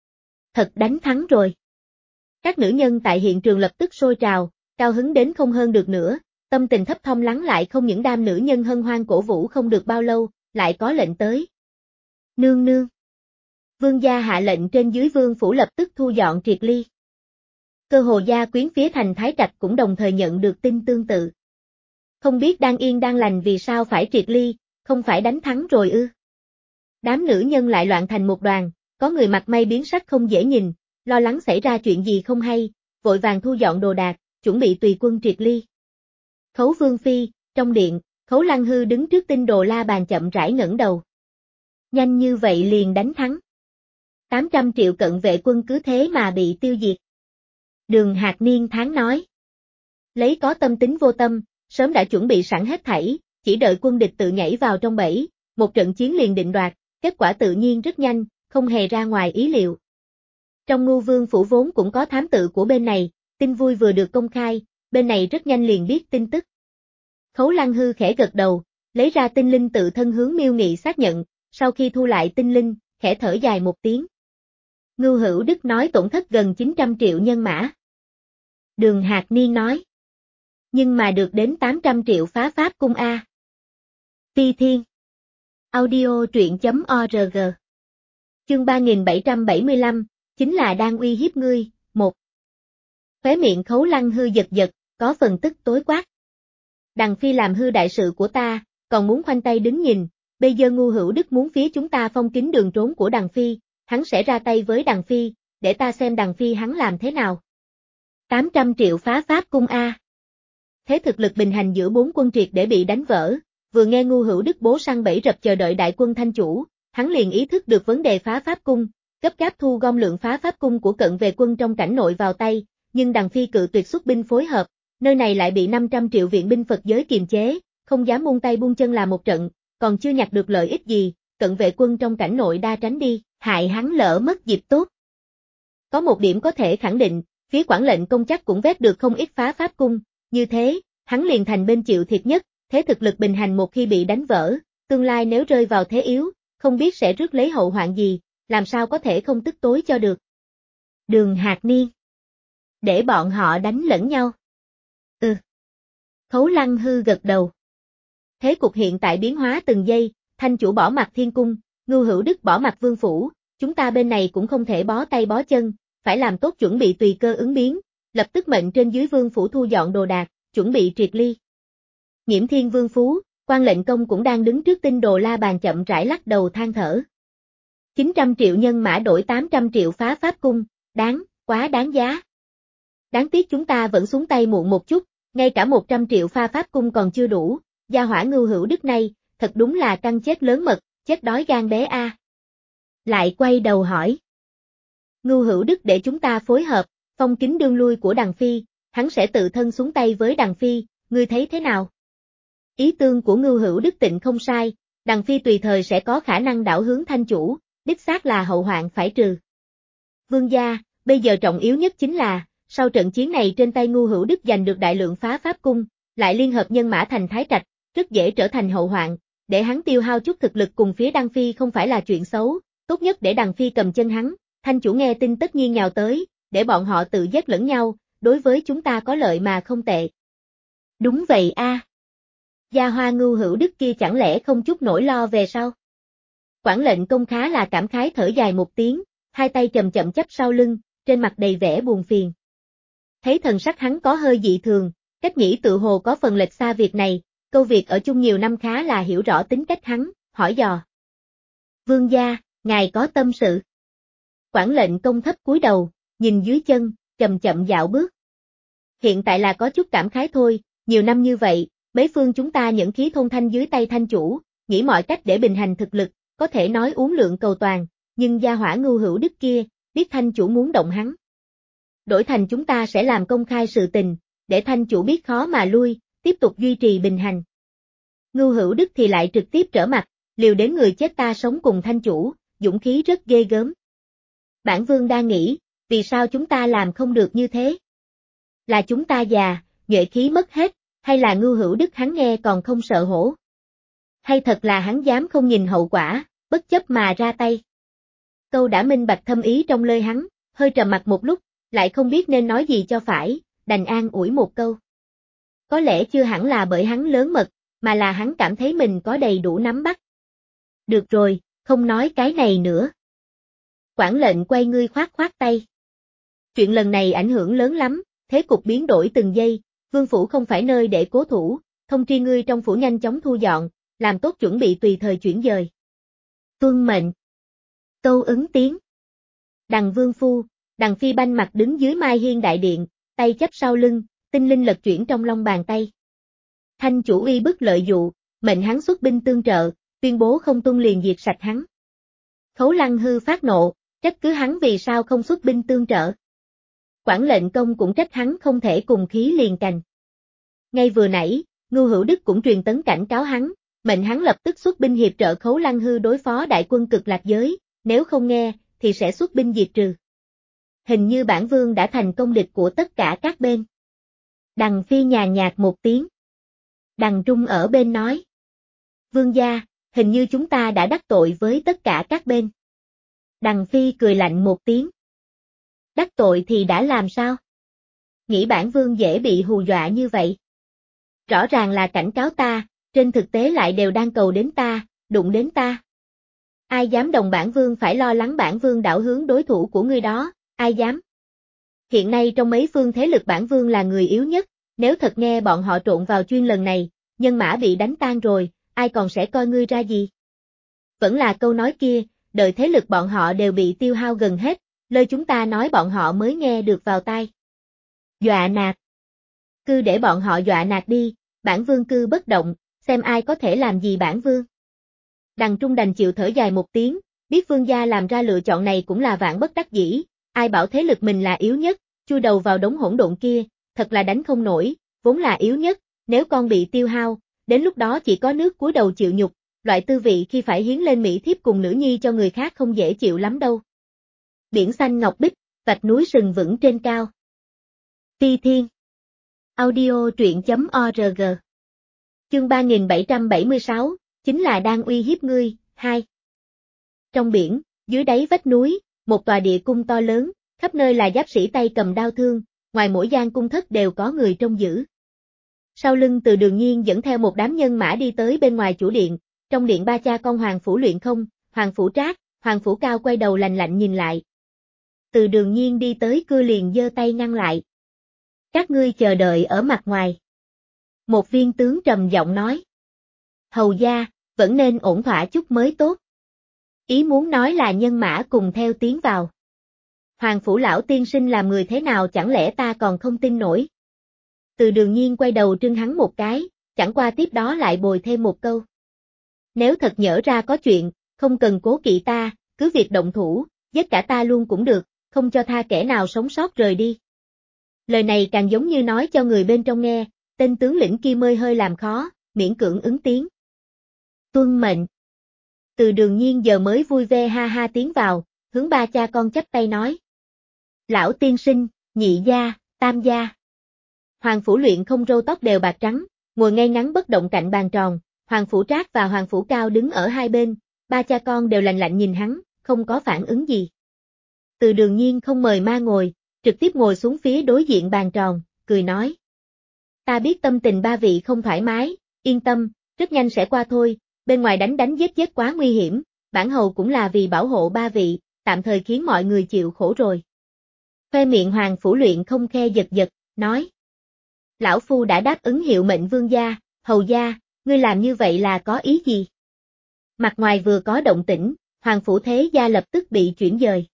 Thật đánh thắng rồi. Các nữ nhân tại hiện trường lập tức sôi trào, cao hứng đến không hơn được nữa, tâm tình thấp thỏm lắng lại không những đám nữ nhân hân hoan cổ vũ không được bao lâu, lại có lệnh tới. Nương nương. Vương gia hạ lệnh trên dưới vương phủ lập tức thu dọn triệt ly. Cơ hồ gia quyến phía thành thái trạch cũng đồng thời nhận được tin tương tự. Không biết đang yên đang lành vì sao phải triệt ly, không phải đánh thắng rồi ư. Đám nữ nhân lại loạn thành một đoàn, có người mặt mày biến sắc không dễ nhìn, lo lắng xảy ra chuyện gì không hay, vội vàng thu dọn đồ đạc, chuẩn bị tùy quân triệt ly. Khấu Vương Phi, trong điện, Khấu Lăng Hư đứng trước tinh đồ la bàn chậm rãi ngẩng đầu. Nhanh như vậy liền đánh thắng. tám trăm triệu cận vệ quân cứ thế mà bị tiêu diệt. Đường Hạc Niên thán nói. Lấy có tâm tính vô tâm, sớm đã chuẩn bị sẵn hết thảy, chỉ đợi quân địch tự nhảy vào trong bẫy, một trận chiến liền định đoạt, kết quả tự nhiên rất nhanh, không hề ra ngoài ý liệu. Trong Ngu Vương phủ vốn cũng có thám tử của bên này, tin vui vừa được công khai, bên này rất nhanh liền biết tin tức. Khấu Lăng Hư khẽ gật đầu, lấy ra tinh linh tự thân hướng Miêu Nghị xác nhận, sau khi thu lại tinh linh, khẽ thở dài một tiếng. Ngưu Hữu Đức nói tổn thất gần chín trăm triệu nhân mã. Đường Hạc Niên nói. Nhưng mà được đến tám trăm triệu phá pháp cung A. Phi Thiên. Audio truyện chấm org. Chương ba nghìn bảy trăm bảy mươi lăm, chính là đang uy hiếp ngươi, một. Khóe miệng Khấu Lăng Hư giật giật, có phần tức tối quát. Đằng Phi làm hư đại sự của ta, còn muốn khoanh tay đứng nhìn, bây giờ Ngu Hữu Đức muốn phía chúng ta phong kín đường trốn của Đằng Phi, hắn sẽ ra tay với Đằng Phi, để ta xem Đằng Phi hắn làm thế nào. tám trăm triệu phá pháp cung A. Thế thực lực bình hành giữa bốn quân triệt để bị đánh vỡ, vừa nghe Ngu Hữu Đức bố săn bẫy rập chờ đợi đại quân thanh chủ, hắn liền ý thức được vấn đề phá pháp cung, gấp gáp thu gom lượng phá pháp cung của cận vệ quân trong cảnh nội vào tay, nhưng Đằng Phi cự tuyệt xuất binh phối hợp, nơi này lại bị năm trăm triệu viện binh Phật giới kiềm chế, không dám buông tay buông chân làm một trận, còn chưa nhặt được lợi ích gì, cận vệ quân trong cảnh nội đa tránh đi, hại hắn lỡ mất dịp tốt. Có một điểm có thể khẳng định, phía quản lệnh công chắc cũng vét được không ít phá pháp cung, như thế, hắn liền thành bên chịu thiệt nhất, thế thực lực bình hành một khi bị đánh vỡ, tương lai nếu rơi vào thế yếu, không biết sẽ rước lấy hậu hoạn gì, làm sao có thể không tức tối cho được. Đường Hạc Niên. Để bọn họ đánh lẫn nhau. Ừ. Khấu Lăng Hư gật đầu. Thế cục hiện tại biến hóa từng giây, Thanh chủ bỏ mặt thiên cung, Ngưu Hữu Đức bỏ mặt vương phủ, chúng ta bên này cũng không thể bó tay bó chân, phải làm tốt chuẩn bị tùy cơ ứng biến, lập tức mệnh trên dưới vương phủ thu dọn đồ đạc, chuẩn bị triệt ly. Nhiễm Thiên Vương Phú, quan lệnh công cũng đang đứng trước tinh đồ la bàn chậm rãi lắc đầu than thở. chín trăm triệu nhân mã đổi tám trăm triệu phá pháp cung, đáng, quá đáng giá. Đáng tiếc chúng ta vẫn xuống tay muộn một chút, ngay cả một trăm triệu pha pháp cung còn chưa đủ, gia hỏa Ngưu Hữu Đức này, thật đúng là căng chết lớn mật, chết đói gan bé a. À. Lại quay đầu hỏi. Ngưu Hữu Đức để chúng ta phối hợp, phong kính đương lui của Đằng Phi, hắn sẽ tự thân xuống tay với Đằng Phi, ngươi thấy thế nào? Ý tương của Ngưu Hữu Đức tịnh không sai, Đằng Phi tùy thời sẽ có khả năng đảo hướng Thanh chủ, đích xác là hậu hoạn phải trừ. Vương gia, bây giờ trọng yếu nhất chính là, sau trận chiến này trên tay Ngưu Hữu Đức giành được đại lượng phá pháp cung, lại liên hợp nhân mã thành Thái Trạch, rất dễ trở thành hậu hoạn, để hắn tiêu hao chút thực lực cùng phía Đăng Phi không phải là chuyện xấu, tốt nhất để Đằng Phi cầm chân hắn, Thanh chủ nghe tin tất nhiên nhào tới, để bọn họ tự giết lẫn nhau, đối với chúng ta có lợi mà không tệ. Đúng vậy a. À. Gia hoa Ngưu Hữu Đức kia chẳng lẽ không chút nỗi lo về sau? Quản lệnh công khá là cảm khái thở dài một tiếng, hai tay chậm chậm chắp sau lưng, trên mặt đầy vẻ buồn phiền. Thấy thần sắc hắn có hơi dị thường, cách nghĩ tự hồ có phần lệch xa việc này, câu việc ở chung nhiều năm khá là hiểu rõ tính cách hắn, hỏi dò. Vương gia, ngài có tâm sự. Quản lệnh công thấp cúi đầu, nhìn dưới chân, chậm chậm dạo bước. Hiện tại là có chút cảm khái thôi, nhiều năm như vậy, mấy phương chúng ta nhẫn khí thôn thanh dưới tay Thanh chủ, nghĩ mọi cách để bình hành thực lực, có thể nói uốn lượn cầu toàn, nhưng gia hỏa Ngưu Hữu Đức kia, biết Thanh chủ muốn động hắn. Đổi thành chúng ta sẽ làm công khai sự tình, để Thanh chủ biết khó mà lui, tiếp tục duy trì bình hành. Ngưu Hữu Đức thì lại trực tiếp trở mặt, liều đến người chết ta sống cùng Thanh chủ, dũng khí rất ghê gớm. Bản vương đang nghĩ, vì sao chúng ta làm không được như thế? Là chúng ta già, nhuệ khí mất hết, hay là Ngưu Hữu Đức hắn nghe còn không sợ hổ? Hay thật là hắn dám không nhìn hậu quả, bất chấp mà ra tay? Câu đã minh bạch thâm ý trong lời hắn, hơi trầm mặt một lúc, lại không biết nên nói gì cho phải, đành an ủi một câu. Có lẽ chưa hẳn là bởi hắn lớn mật, mà là hắn cảm thấy mình có đầy đủ nắm bắt. Được rồi, không nói cái này nữa. Quản lệnh quay ngươi khoát khoát tay. Chuyện lần này ảnh hưởng lớn lắm, thế cục biến đổi từng giây, vương phủ không phải nơi để cố thủ, thông tri ngươi trong phủ nhanh chóng thu dọn, làm tốt chuẩn bị tùy thời chuyển dời. Tuân mệnh. Câu ứng tiếng. Đằng vương phu, Đằng Phi banh mặt đứng dưới Mai Hiên đại điện, tay chắp sau lưng, tinh linh lật chuyển trong long bàn tay. Thanh chủ uy bức lợi dụ, mệnh hắn xuất binh tương trợ, tuyên bố không tuân liền diệt sạch hắn. Khấu Lăng Hư phát nộ, trách cứ hắn vì sao không xuất binh tương trợ. Quản lệnh công cũng trách hắn không thể cùng khí liền cành. Ngay vừa nãy, Ngưu Hữu Đức cũng truyền tấn cảnh cáo hắn, mệnh hắn lập tức xuất binh hiệp trợ Khấu Lăng Hư đối phó đại quân Cực Lạc giới, nếu không nghe, thì sẽ xuất binh diệt trừ. Hình như bản vương đã thành công địch của tất cả các bên. Đằng Phi nhàn nhạt một tiếng. Đằng Trung ở bên nói. Vương gia, hình như chúng ta đã đắc tội với tất cả các bên. Đằng Phi cười lạnh một tiếng. Đắc tội thì đã làm sao? Nghĩ bản vương dễ bị hù dọa như vậy. Rõ ràng là cảnh cáo ta, trên thực tế lại đều đang cầu đến ta, đụng đến ta. Ai dám đồng bản vương phải lo lắng bản vương đảo hướng đối thủ của ngươi đó, ai dám? Hiện nay trong mấy phương thế lực bản vương là người yếu nhất, nếu thật nghe bọn họ trộn vào chuyên lần này, nhân mã bị đánh tan rồi, ai còn sẽ coi ngươi ra gì? Vẫn là câu nói kia, đợi thế lực bọn họ đều bị tiêu hao gần hết, lời chúng ta nói bọn họ mới nghe được vào tai. Dọa nạt. Cứ để bọn họ dọa nạt đi, bản vương cư bất động, xem ai có thể làm gì bản vương. Đằng Trung đành chịu thở dài một tiếng, biết vương gia làm ra lựa chọn này cũng là vạn bất đắc dĩ, ai bảo thế lực mình là yếu nhất, chui đầu vào đống hỗn độn kia, thật là đánh không nổi, vốn là yếu nhất, nếu con bị tiêu hao, đến lúc đó chỉ có nước cúi đầu chịu nhục, loại tư vị khi phải hiến lên mỹ thiếp cùng nữ nhi cho người khác không dễ chịu lắm đâu. Biển xanh ngọc bích, vạch núi sừng vững trên cao. Phi Thiên. Audio truyện chấm org. Chương ba nghìn bảy trăm bảy mươi sáu, chính là đang uy hiếp ngươi, hai. Trong biển, dưới đáy vách núi, một tòa địa cung to lớn, khắp nơi là giáp sĩ tay cầm đao thương, ngoài mỗi gian cung thất đều có người trông giữ. Sau lưng Từ Đường Nhiên dẫn theo một đám nhân mã đi tới bên ngoài chủ điện, trong điện ba cha con Hoàng Phủ Luyện Không, Hoàng Phủ Trác, Hoàng Phủ Cao quay đầu lạnh lạnh nhìn lại. Từ Đường Nhiên đi tới cưa liền giơ tay ngăn lại. Các ngươi chờ đợi ở mặt ngoài. Một viên tướng trầm giọng nói. Hầu gia, vẫn nên ổn thỏa chút mới tốt. Ý muốn nói là nhân mã cùng theo tiến vào. Hoàng Phủ lão tiên sinh làm người thế nào chẳng lẽ ta còn không tin nổi. Từ Đường Nhiên quay đầu trưng hắn một cái, chẳng qua tiếp đó lại bồi thêm một câu. Nếu thật nhỡ ra có chuyện, không cần cố kỵ ta, cứ việc động thủ, giết cả ta luôn cũng được, không cho tha kẻ nào sống sót rời đi. Lời này càng giống như nói cho người bên trong nghe, tên tướng lĩnh kia mới hơi làm khó, miễn cưỡng ứng tiếng. Tuân mệnh. Từ Đường Nhiên giờ mới vui vẻ ha ha tiến vào, hướng ba cha con chắp tay nói. Lão tiên sinh, nhị gia, tam gia. Hoàng Phủ Luyện Không râu tóc đều bạc trắng, ngồi ngay ngắn bất động cạnh bàn tròn, Hoàng Phủ Trác và Hoàng Phủ Cao đứng ở hai bên, ba cha con đều lạnh lạnh nhìn hắn, không có phản ứng gì. Từ Đường Nhiên không mời ma ngồi, trực tiếp ngồi xuống phía đối diện bàn tròn, cười nói. Ta biết tâm tình ba vị không thoải mái, yên tâm, rất nhanh sẽ qua thôi, bên ngoài đánh đánh giết giết quá nguy hiểm, bản hầu cũng là vì bảo hộ ba vị, tạm thời khiến mọi người chịu khổ rồi. Khoe miệng Hoàng Phủ Luyện Không khe giật giật, nói. Lão Phu đã đáp ứng hiệu mệnh vương gia, hầu gia, ngươi làm như vậy là có ý gì? Mặt ngoài vừa có động tĩnh, Hoàng Phủ Thế Gia lập tức bị chuyển dời.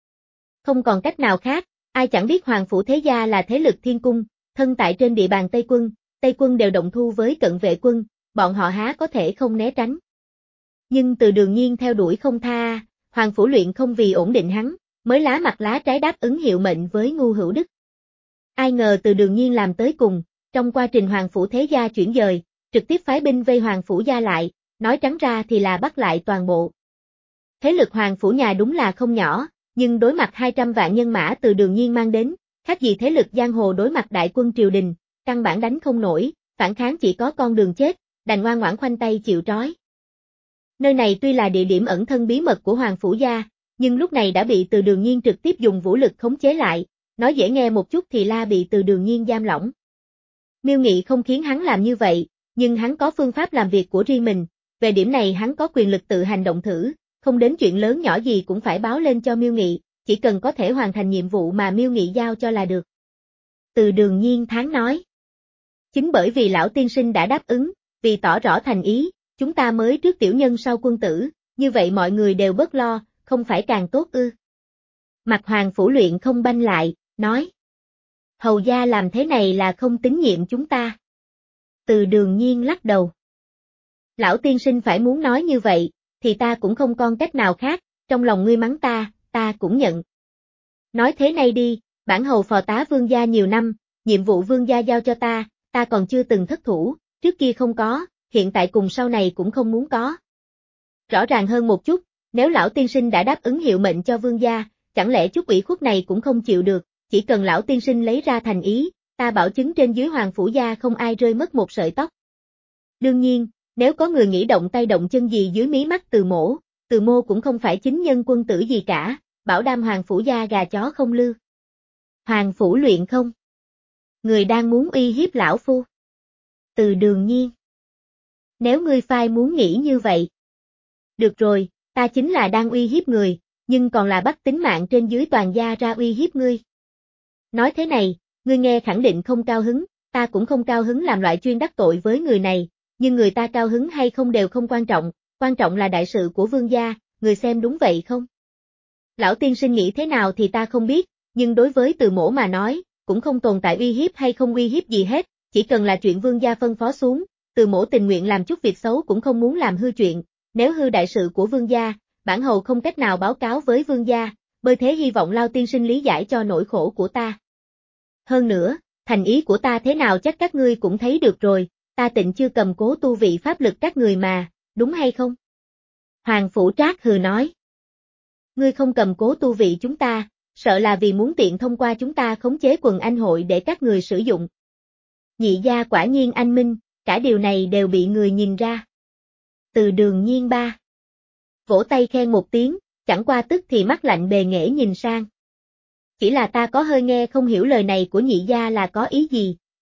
Không còn cách nào khác, ai chẳng biết Hoàng Phủ Thế Gia là thế lực thiên cung, thân tại trên địa bàn Tây Quân, Tây Quân đều động thu với cận vệ quân, bọn họ há có thể không né tránh. Nhưng Từ Đường Nhiên theo đuổi không tha, Hoàng Phủ Luyện Không vì ổn định hắn, mới lá mặt lá trái đáp ứng hiệu mệnh với Ngu Hữu Đức. Ai ngờ Từ Đường Nhiên làm tới cùng, trong quá trình Hoàng Phủ Thế Gia chuyển dời, trực tiếp phái binh vây Hoàng Phủ Gia lại, nói trắng ra thì là bắt lại toàn bộ. Thế lực Hoàng Phủ nhà đúng là không nhỏ, nhưng đối mặt hai trăm vạn nhân mã Từ Đường Nhiên mang đến, khác gì thế lực giang hồ đối mặt đại quân triều đình, căn bản đánh không nổi, phản kháng chỉ có con đường chết, đành ngoan ngoãn khoanh tay chịu trói. Nơi này tuy là địa điểm ẩn thân bí mật của Hoàng Phủ Gia, nhưng lúc này đã bị Từ Đường Nhiên trực tiếp dùng vũ lực khống chế lại, nói dễ nghe một chút thì là bị Từ Đường Nhiên giam lỏng. Miêu Nghị không khiến hắn làm như vậy, nhưng hắn có phương pháp làm việc của riêng mình, về điểm này hắn có quyền lực tự hành động thử, không đến chuyện lớn nhỏ gì cũng phải báo lên cho Miêu Nghị, chỉ cần có thể hoàn thành nhiệm vụ mà Miêu Nghị giao cho là được. Từ Đường Nhiên tháng nói. Chính bởi vì lão tiên sinh đã đáp ứng, vì tỏ rõ thành ý, chúng ta mới trước tiểu nhân sau quân tử, như vậy mọi người đều bớt lo, không phải càng tốt ư. Mặt Hoàng Phủ Luyện Không banh lại, nói. Hầu gia làm thế này là không tín nhiệm chúng ta. Từ Đường Nhiên lắc đầu. Lão tiên sinh phải muốn nói như vậy, thì ta cũng không còn cách nào khác, trong lòng ngươi mắng ta, ta cũng nhận. Nói thế này đi, bản hầu phò tá vương gia nhiều năm, nhiệm vụ vương gia giao cho ta, ta còn chưa từng thất thủ, trước kia không có, hiện tại cùng sau này cũng không muốn có. Rõ ràng hơn một chút, nếu lão tiên sinh đã đáp ứng hiệu mệnh cho vương gia, chẳng lẽ chút ủy khuất này cũng không chịu được, chỉ cần lão tiên sinh lấy ra thành ý, ta bảo chứng trên dưới Hoàng Phủ Gia không ai rơi mất một sợi tóc. Đương nhiên, nếu có người nghĩ động tay động chân gì dưới mí mắt Từ Mỗ, Từ Mô cũng không phải chính nhân quân tử gì cả, bảo đảm Hoàng Phủ Gia gà chó không lư. Hoàng Phủ Luyện Không. Người đang muốn uy hiếp lão phu. Từ Đường Nhiên. Nếu ngươi phai muốn nghĩ như vậy. Được rồi, ta chính là đang uy hiếp người, nhưng còn là bắt tính mạng trên dưới toàn gia ra uy hiếp ngươi. Nói thế này, ngươi nghe khẳng định không cao hứng, ta cũng không cao hứng làm loại chuyên đắc tội với người này, nhưng người ta cao hứng hay không đều không quan trọng, quan trọng là đại sự của vương gia, người xem đúng vậy không? Lão tiên sinh nghĩ thế nào thì ta không biết, nhưng đối với Từ Mỗ mà nói, cũng không tồn tại uy hiếp hay không uy hiếp gì hết, chỉ cần là chuyện vương gia phân phó xuống, Từ Mỗ tình nguyện làm chút việc xấu cũng không muốn làm hư chuyện, nếu hư đại sự của vương gia, bản hầu không cách nào báo cáo với vương gia, bởi thế hy vọng Lao tiên sinh lý giải cho nỗi khổ của ta. Hơn nữa, thành ý của ta thế nào chắc các ngươi cũng thấy được rồi, ta tịnh chưa cầm cố tu vị pháp lực các người mà, đúng hay không? Hoàng Phủ Trác hừ nói. Ngươi không cầm cố tu vị chúng ta, sợ là vì muốn tiện thông qua chúng ta khống chế quần anh hội để các người sử dụng. Nhị gia quả nhiên anh minh, cả điều này đều bị người nhìn ra. Từ Đường Nhiên ba. Vỗ tay khen một tiếng, chẳng qua tức thì mắt lạnh bề nghệ nhìn sang. Chỉ là ta có hơi nghe không hiểu lời này của nhị gia là có ý gì,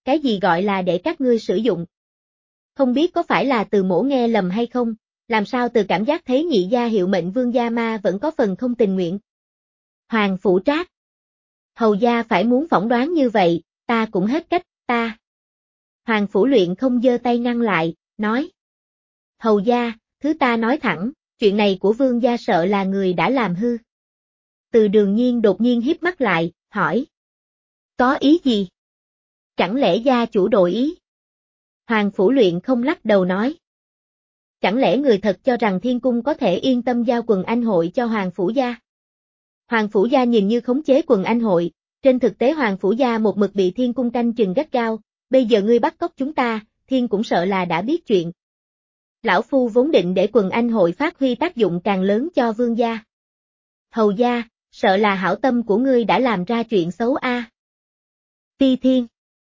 cái gì gọi là để các ngươi sử dụng? Không biết có phải là từ mổ nghe lầm hay không, làm sao từ cảm giác thấy nhị gia hiệu mệnh vương gia ma vẫn có phần không tình nguyện. Hoàng Phủ Trác. Hầu gia phải muốn phỏng đoán như vậy, ta cũng hết cách, ta. Hoàng Phủ Luyện không giơ tay ngăn lại, nói. Hầu gia, thứ ta nói thẳng, chuyện này của vương gia sợ là người đã làm hư. Từ Đường Nhiên đột nhiên híp mắt lại, hỏi. Có ý gì? Chẳng lẽ gia chủ đổi ý? Hoàng Phủ Luyện không lắc đầu nói. Chẳng lẽ người thật cho rằng thiên cung có thể yên tâm giao quần anh hội cho Hoàng Phủ gia? Hoàng Phủ gia nhìn như khống chế quần anh hội, trên thực tế Hoàng Phủ gia một mực bị thiên cung canh chừng gắt gao, bây giờ ngươi bắt cóc chúng ta, thiên cũng sợ là đã biết chuyện. Lão Phu vốn định để quần anh hội phát huy tác dụng càng lớn cho vương gia. Hầu gia, sợ là hảo tâm của ngươi đã làm ra chuyện xấu a. À. Phi Thiên.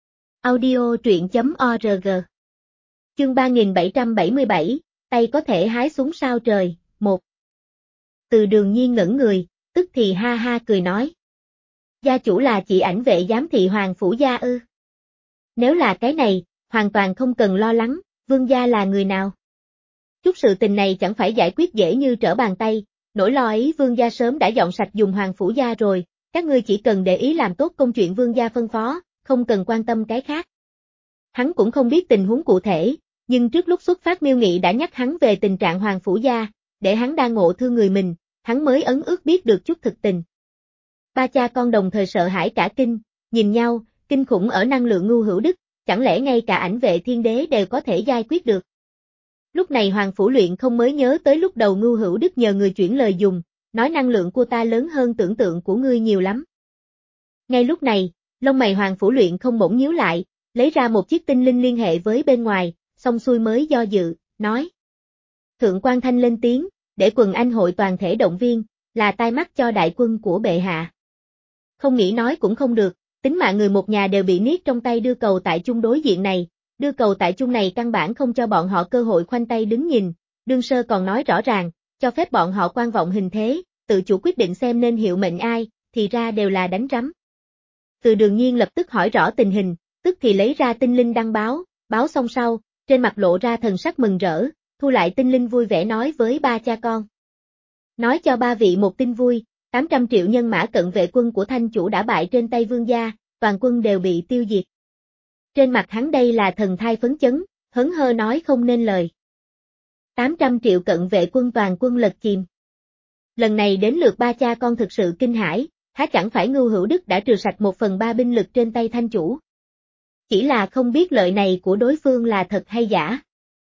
Audio truyện chấm org. Chương ba nghìn bảy trăm bảy mươi bảy, tay có thể hái xuống sao trời, một. Từ Đường Nhiên ngẩn người, tức thì ha ha cười nói. Gia chủ là chị ảnh vệ giám thị Hoàng Phủ gia ư? Nếu là cái này, hoàn toàn không cần lo lắng, vương gia là người nào? Chút sự tình này chẳng phải giải quyết dễ như trở bàn tay, nỗi lo ấy vương gia sớm đã dọn sạch dùng Hoàng Phủ gia rồi, các ngươi chỉ cần để ý làm tốt công chuyện vương gia phân phó, không cần quan tâm cái khác. Hắn cũng không biết tình huống cụ thể, nhưng trước lúc xuất phát Miêu Nghị đã nhắc hắn về tình trạng Hoàng Phủ gia, để hắn đang ngộ thương người mình, hắn mới ấn ước biết được chút thực tình. Ba cha con đồng thời sợ hãi cả kinh, nhìn nhau, kinh khủng ở năng lượng Ngưu Hữu Đức, chẳng lẽ ngay cả ảnh vệ thiên đế đều có thể giải quyết được. Lúc này Hoàng Phủ Luyện không mới nhớ tới lúc đầu Ngưu Hữu Đức nhờ người chuyển lời dùng, nói năng lượng của ta lớn hơn tưởng tượng của ngươi nhiều lắm. Ngay lúc này, lông mày Hoàng Phủ Luyện không bỗng nhíu lại, lấy ra một chiếc tinh linh liên hệ với bên ngoài, xong xuôi mới do dự, nói. Thượng quan Thanh lên tiếng, để quần anh hội toàn thể động viên, là tai mắt cho đại quân của bệ hạ. Không nghĩ nói cũng không được, tính mạng người một nhà đều bị niết trong tay đưa cầu tại chung đối diện này, đưa cầu tại chung này căn bản không cho bọn họ cơ hội khoanh tay đứng nhìn, đương sơ còn nói rõ ràng, cho phép bọn họ quan vọng hình thế, tự chủ quyết định xem nên hiệu mệnh ai, thì ra đều là đánh rắm. Từ Đường Nhiên lập tức hỏi rõ tình hình, tức thì lấy ra tinh linh đăng báo, báo xong sau, trên mặt lộ ra thần sắc mừng rỡ, thu lại tinh linh vui vẻ nói với ba cha con. Nói cho ba vị một tin vui, tám trăm triệu nhân mã cận vệ quân của Thanh chủ đã bại trên tay vương gia, toàn quân đều bị tiêu diệt. Trên mặt hắn đây là thần thai phấn chấn, hớn hơ nói không nên lời. tám trăm triệu cận vệ quân toàn quân lật chìm. Lần này đến lượt ba cha con thực sự kinh hãi, há chẳng phải Ngưu Hữu Đức đã trừ sạch một phần ba binh lực trên tay Thanh chủ. Chỉ là không biết lợi này của đối phương là thật hay giả.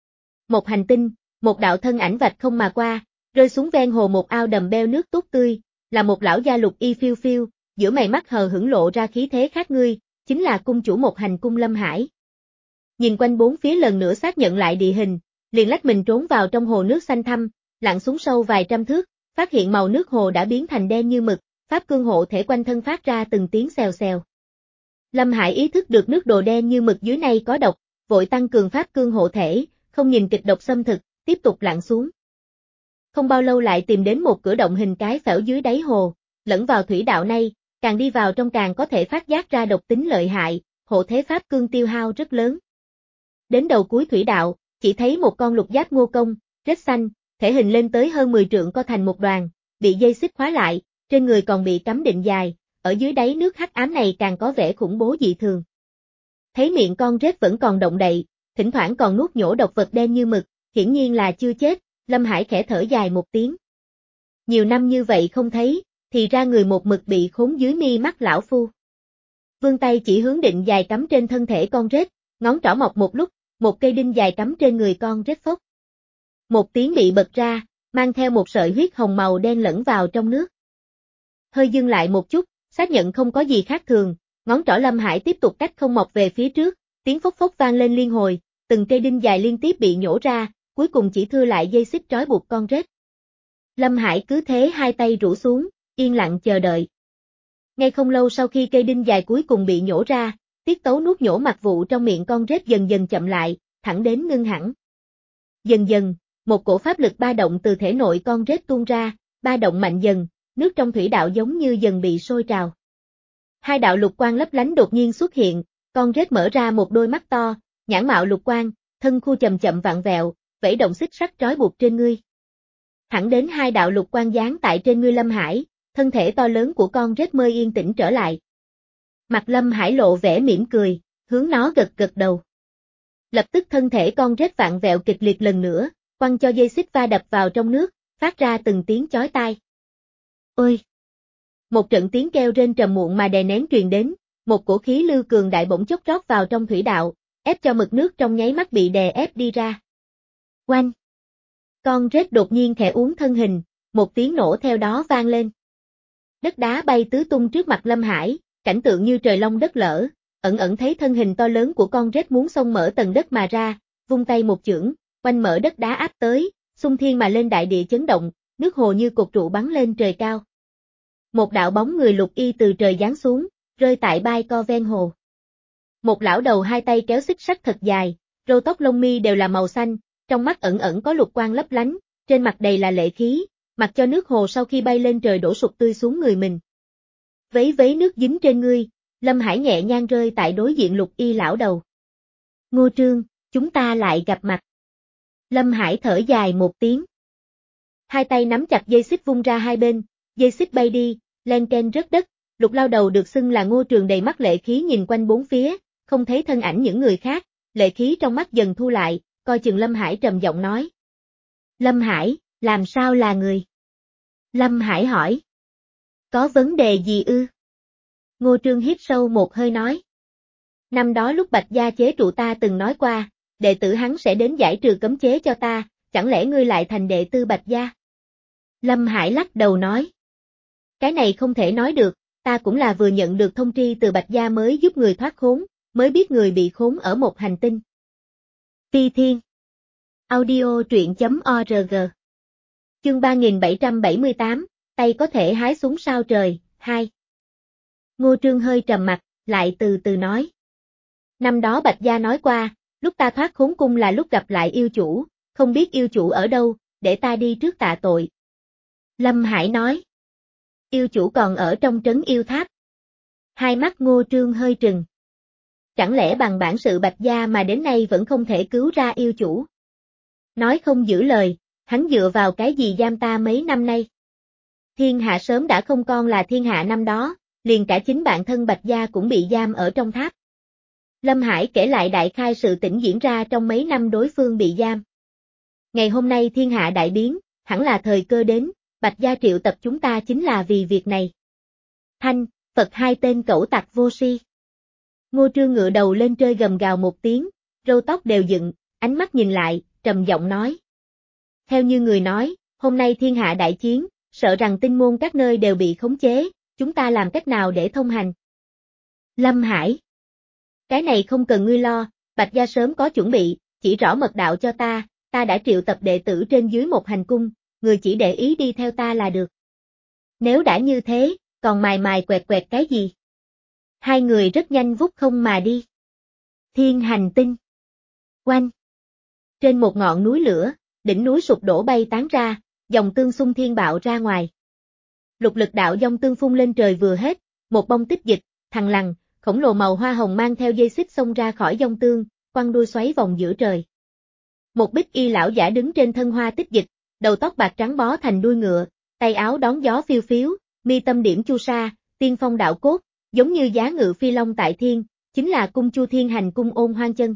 Một hành tinh, một đạo thân ảnh vạch không mà qua, rơi xuống ven hồ một ao đầm beo nước tốt tươi, là một lão gia lục y phiêu phiêu, giữa mày mắt hờ hững lộ ra khí thế khác ngươi, chính là cung chủ một hành cung Lâm Hải. Nhìn quanh bốn phía lần nữa xác nhận lại địa hình, liền lách mình trốn vào trong hồ nước xanh thăm, lặn xuống sâu vài trăm thước, phát hiện màu nước hồ đã biến thành đen như mực, pháp cương hộ thể quanh thân phát ra từng tiếng xèo xèo. Lâm Hải ý thức được nước đồ đen như mực dưới này có độc, vội tăng cường pháp cương hộ thể, không nhìn kịch độc xâm thực, tiếp tục lặn xuống. Không bao lâu lại tìm đến một cửa động hình cái phễu dưới đáy hồ, lẫn vào thủy đạo này, càng đi vào trong càng có thể phát giác ra độc tính lợi hại, hộ thế pháp cương tiêu hao rất lớn. Đến đầu cuối thủy đạo, chỉ thấy một con lục giáp ngô công, rết xanh, thể hình lên tới hơn mười trượng co thành một đoàn, bị dây xích khóa lại, trên người còn bị cắm định dài, ở dưới đáy nước hắc ám này càng có vẻ khủng bố dị thường. Thấy miệng con rết vẫn còn động đậy, thỉnh thoảng còn nuốt nhổ độc vật đen như mực, hiển nhiên là chưa chết, Lâm Hải khẽ thở dài một tiếng. Nhiều năm như vậy không thấy, thì ra người một mực bị khốn dưới mi mắt lão phu. Vươn tay chỉ hướng định dài cắm trên thân thể con rết, ngón trỏ mọc một lúc, một cây đinh dài cắm trên người con rết phốc. Một tiếng bị bật ra, mang theo một sợi huyết hồng màu đen lẫn vào trong nước. Hơi dừng lại một chút, xác nhận không có gì khác thường, ngón trỏ Lâm Hải tiếp tục cách không mọc về phía trước, tiếng phốc phốc vang lên liên hồi, từng cây đinh dài liên tiếp bị nhổ ra, cuối cùng chỉ thưa lại dây xích trói buộc con rết. Lâm Hải cứ thế hai tay rũ xuống, yên lặng chờ đợi. Ngay không lâu sau khi cây đinh dài cuối cùng bị nhổ ra, tiết tấu nuốt nhổ mặc vụ trong miệng con rết dần dần chậm lại, thẳng đến ngưng hẳn. Dần dần, một cổ pháp lực ba động từ thể nội con rết tuôn ra, ba động mạnh dần, nước trong thủy đạo giống như dần bị sôi trào. Hai đạo lục quang lấp lánh đột nhiên xuất hiện, Con rết mở ra một đôi mắt to, nhãn mạo lục quang, thân khu chậm chậm vặn vẹo, vẫy động xích sắt trói buộc trên ngươi. Thẳng đến hai đạo lục quang giáng tại trên ngươi Lâm Hải, thân thể to lớn của con rết mới yên tĩnh trở lại. Mặt Lâm Hải lộ vẻ mỉm cười, hướng nó gật gật đầu. Lập tức thân thể con rết vặn vẹo kịch liệt lần nữa, quăng cho dây xích va đập vào trong nước, phát ra từng tiếng chói tai. Ôi! Một trận tiếng kêu rên trầm muộn mà đè nén truyền đến, một cổ khí lưu cường đại bỗng chốc rót vào trong thủy đạo, ép cho mực nước trong nháy mắt bị đè ép đi ra. Oanh! Con rết đột nhiên khẽ uốn thân hình, một tiếng nổ theo đó vang lên. Đất đá bay tứ tung trước mặt Lâm Hải, cảnh tượng như trời long đất lở, ẩn ẩn thấy thân hình to lớn của con rết muốn xông mở tầng đất mà ra, vung tay một chưởng, quanh mở đất đá áp tới, xung thiên mà lên đại địa chấn động, nước hồ như cột trụ bắn lên trời cao. Một đạo bóng người lục y từ trời giáng xuống, rơi tại bãi co ven hồ. Một lão đầu hai tay kéo xích sắt thật dài, râu tóc lông mi đều là màu xanh, trong mắt ẩn ẩn có lục quang lấp lánh, trên mặt đầy là lệ khí, mặc cho nước hồ sau khi bay lên trời đổ sụp tươi xuống người mình. Vấy vấy nước dính trên ngươi, Lâm Hải nhẹ nhàng rơi tại đối diện lục y lão đầu. Ngô Trương, chúng ta lại gặp mặt. Lâm Hải thở dài một tiếng. Hai tay nắm chặt dây xích vung ra hai bên, dây xích bay đi, len ken rớt đất, lục lao đầu được xưng là Ngô Trường đầy mắt lệ khí nhìn quanh bốn phía, không thấy thân ảnh những người khác, lệ khí trong mắt dần thu lại, coi chừng Lâm Hải trầm giọng nói. Lâm Hải, làm sao là người? Lâm Hải hỏi. Có vấn đề gì ư? Ngô Trương hít sâu một hơi nói. Năm đó lúc Bạch Gia chế trụ ta từng nói qua, đệ tử hắn sẽ đến giải trừ cấm chế cho ta, chẳng lẽ ngươi lại thành đệ tử Bạch Gia? Lâm Hải lắc đầu nói. Cái này không thể nói được, ta cũng là vừa nhận được thông tri từ Bạch Gia mới giúp người thoát khốn, mới biết người bị khốn ở một hành tinh. Phi Thiên Audio truyện chấm org Chương ba nghìn bảy trăm bảy mươi tám, tay có thể hái xuống sao trời, hai. Ngô Trương hơi trầm mặt, lại từ từ nói. Năm đó Bạch Gia nói qua, lúc ta thoát khốn cung là lúc gặp lại yêu chủ, không biết yêu chủ ở đâu, để ta đi trước tạ tội. Lâm Hải nói. Yêu chủ còn ở trong trấn yêu tháp. Hai mắt Ngô Trương hơi trừng. Chẳng lẽ bằng bản sự Bạch Gia mà đến nay vẫn không thể cứu ra yêu chủ? Nói không giữ lời, hắn dựa vào cái gì giam ta mấy năm nay? Thiên hạ sớm đã không còn là thiên hạ năm đó, liền cả chính bản thân Bạch Gia cũng bị giam ở trong tháp. Lâm Hải kể lại đại khai sự tình diễn ra trong mấy năm đối phương bị giam. Ngày hôm nay thiên hạ đại biến, hẳn là thời cơ đến, Bạch Gia triệu tập chúng ta chính là vì việc này. Thanh, Phật hai tên cẩu tặc vô si. Ngô Trương ngựa đầu lên trời gầm gào một tiếng, râu tóc đều dựng, ánh mắt nhìn lại, trầm giọng nói. Theo như người nói, hôm nay thiên hạ đại chiến, sợ rằng tinh môn các nơi đều bị khống chế, chúng ta làm cách nào để thông hành? Lâm Hải. Cái này không cần ngươi lo, Bạch Gia sớm có chuẩn bị, chỉ rõ mật đạo cho ta, ta đã triệu tập đệ tử trên dưới một hành cung, người chỉ để ý đi theo ta là được. Nếu đã như thế, còn mài mài quẹt quẹt cái gì? Hai người rất nhanh vút không mà đi. Thiên hành tinh. Oanh. Trên một ngọn núi lửa, đỉnh núi sụp đổ bay tán ra, dòng tương xung thiên bạo ra ngoài. Lục lực đạo dòng tương phun lên trời vừa hết, một bông tích dịch, thằng lằn, khổng lồ màu hoa hồng mang theo dây xích xông ra khỏi dòng tương, quăng đuôi xoáy vòng giữa trời. Một bích y lão giả đứng trên thân hoa tích dịch, đầu tóc bạc trắng bó thành đuôi ngựa, tay áo đón gió phiêu phiếu, mi tâm điểm chu sa, tiên phong đạo cốt, giống như giá ngự phi long tại thiên, chính là cung Chu Thiên Hành cung Ôn Hoang Chân.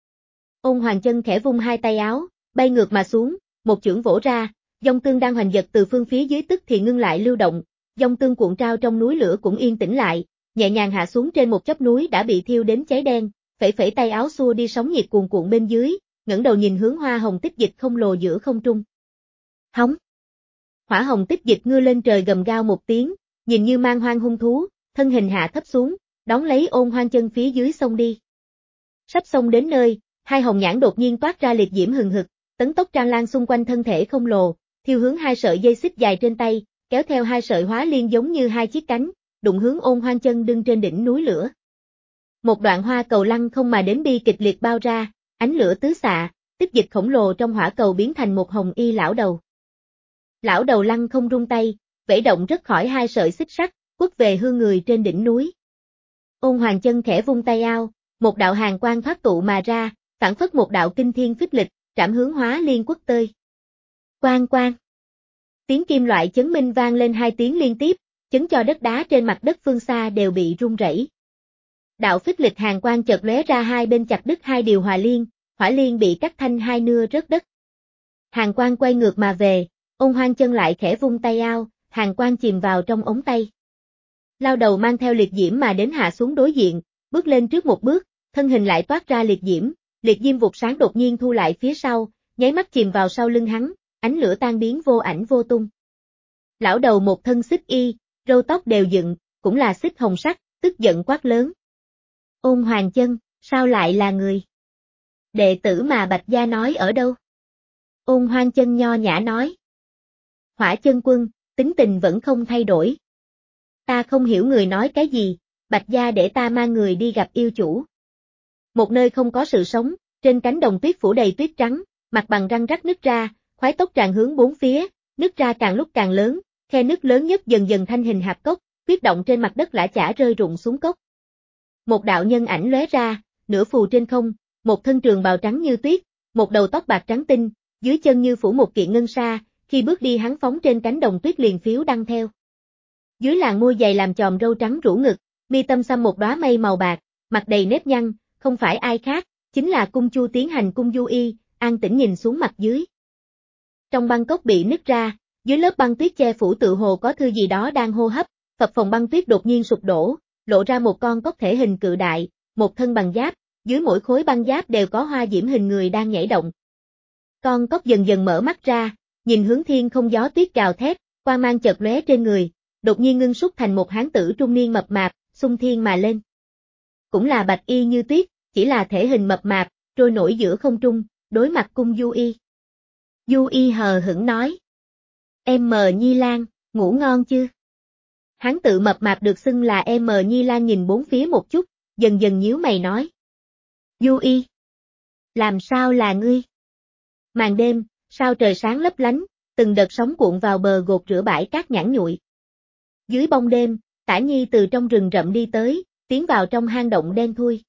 Ôn Hoang Chân khẽ vung hai tay áo, bay ngược mà xuống, một chưởng vỗ ra, dòng tương đang hoành giật từ phương phía dưới tức thì ngưng lại lưu động, dòng tương cuộn trao trong núi lửa cũng yên tĩnh lại, nhẹ nhàng hạ xuống trên một chóp núi đã bị thiêu đến cháy đen, phẩy phẩy tay áo xua đi sóng nhiệt cuồn cuộn bên dưới, ngẩng đầu nhìn hướng hoa hồng tích dịch không lồ giữa không trung. Hống! Hỏa hồng tích dịch ngưa lên trời gầm gao một tiếng, nhìn như mang hoang hung thú, thân hình hạ thấp xuống, đón lấy Ôn Hoang Chân phía dưới sông đi. Sắp sông đến nơi, hai hồng nhãn đột nhiên toát ra liệt diễm hừng hực, tấn tốc tràn lan xung quanh thân thể không lồ, thiêu hướng hai sợi dây xích dài trên tay, kéo theo hai sợi hóa liên giống như hai chiếc cánh, đụng hướng Ôn Hoang Chân đứng trên đỉnh núi lửa. Một đoạn hoa cầu lăng không mà đến bi kịch liệt bao ra, ánh lửa tứ xạ, tích dịch khổng lồ trong hỏa cầu biến thành một hồng y lão đầu. Lão đầu lăng không rung tay, vẫy động rất khỏi hai sợi xích sắt, quất về hương người trên đỉnh núi. Ôn Hoang Chân khẽ vung tay ao, Một đạo hàn quang thoát tụ mà ra, phản phất một đạo kinh thiên phích lịch, trảm hướng Hóa Liên Quốc tơi. Quang quang. Tiếng kim loại chấn minh vang lên hai tiếng liên tiếp, chấn cho đất đá trên mặt đất phương xa đều bị rung rẩy. Đạo phích lịch hàn quang chợt lóe ra hai bên chặt đứt hai điều hòa liên, hỏa liên bị cắt thành hai nưa rớt đất. Hàn quang quay ngược mà về, Ôn Hoang Chân lại khẽ vung tay ao, hàn quang chìm vào trong ống tay. Lao đầu mang theo liệt diễm mà đến hạ xuống đối diện, bước lên trước một bước, thân hình lại toát ra liệt diễm, liệt diễm vụt sáng đột nhiên thu lại phía sau, nháy mắt chìm vào sau lưng hắn, ánh lửa tan biến vô ảnh vô tung. Lão đầu một thân xích y, râu tóc đều dựng, cũng là xích hồng sắc, tức giận quát lớn. Ôn Hoàng Chân, sao lại là người? Đệ tử mà Bạch gia nói ở đâu? Ôn Hoang Chân nho nhã nói. Hỏa Chân Quân, tính tình vẫn không thay đổi. Ta không hiểu người nói cái gì, Bạch gia để ta mang người đi gặp yêu chủ. Một nơi không có sự sống, trên cánh đồng tuyết phủ đầy tuyết trắng, mặt bằng răng rắc nứt ra, khoái tốc tràn hướng bốn phía, nứt ra càng lúc càng lớn, khe nứt lớn nhất dần dần thanh hình hạp cốc, tuyết động trên mặt đất lã chả rơi rụng xuống cốc. Một đạo nhân ảnh lóe ra, nửa phù trên không, một thân trường bào trắng như tuyết, một đầu tóc bạc trắng tinh, dưới chân như phủ một kiện ngân sa, khi bước đi hắn phóng trên cánh đồng tuyết liền phiếu đăng theo. Dưới làn môi dày làm chòm râu trắng rũ ngực, mi tâm xăm một đóa mây màu bạc, mặt đầy nếp nhăn, không phải ai khác, chính là Cung Chu tiến hành Cung Du Y, an tĩnh nhìn xuống mặt dưới. Trong băng cốc bị nứt ra, dưới lớp băng tuyết che phủ tự hồ có thư gì đó đang hô hấp, phập phồng băng tuyết đột nhiên sụp đổ, lộ ra một con cốc thể hình cự đại, một thân bằng giáp, dưới mỗi khối băng giáp đều có hoa diễm hình người đang nhảy động. Con cốc dần dần mở mắt ra, nhìn hướng thiên không gió tuyết gào thét, quang mang chợt lóe trên người, đột nhiên ngưng xuất thành một hán tử trung niên mập mạp, xung thiên mà lên. Cũng là bạch y như tuyết, chỉ là thể hình mập mạp, trôi nổi giữa không trung, đối mặt Cung Du Y. Du Y hờ hững nói. Em mờ Nhi Lan, ngủ ngon chưa? Hán tự mập mạp được xưng là em mờ Nhi Lan nhìn bốn phía một chút, dần dần nhíu mày nói. Du Y. Làm sao là ngươi? Màn đêm, sao trời sáng lấp lánh, từng đợt sóng cuộn vào bờ gột rửa bãi cát nhẵn nhụi. Dưới bóng đêm, Tả Nhi từ trong rừng rậm đi tới, tiến vào trong hang động đen thui.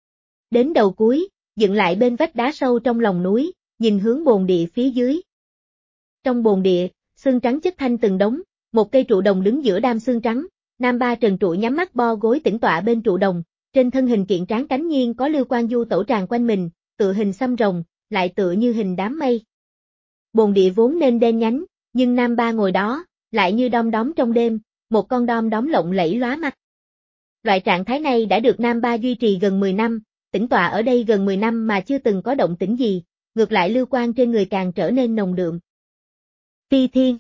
Đến đầu cuối, dựng lại bên vách đá sâu trong lòng núi, nhìn hướng bồn địa phía dưới. Trong bồn địa, xương trắng chất thanh từng đống, một cây trụ đồng đứng giữa đám xương trắng, Nam Ba trần trụi nhắm mắt bo gối tĩnh tọa bên trụ đồng, trên thân hình kiện tráng cánh nhiên có lưu quan du tẩu tràn quanh mình, tựa hình xăm rồng, lại tựa như hình đám mây. Bồn địa vốn nên đen nhánh, nhưng Nam Ba ngồi đó, lại như đom đóm trong đêm, một con đom đóm lộng lẫy lóa mắt. Loại trạng thái này đã được Nam Ba duy trì gần mười năm, tĩnh tọa ở đây gần mười năm mà chưa từng có động tĩnh gì, ngược lại lưu quan trên người càng trở nên nồng đượm. Phi Thiên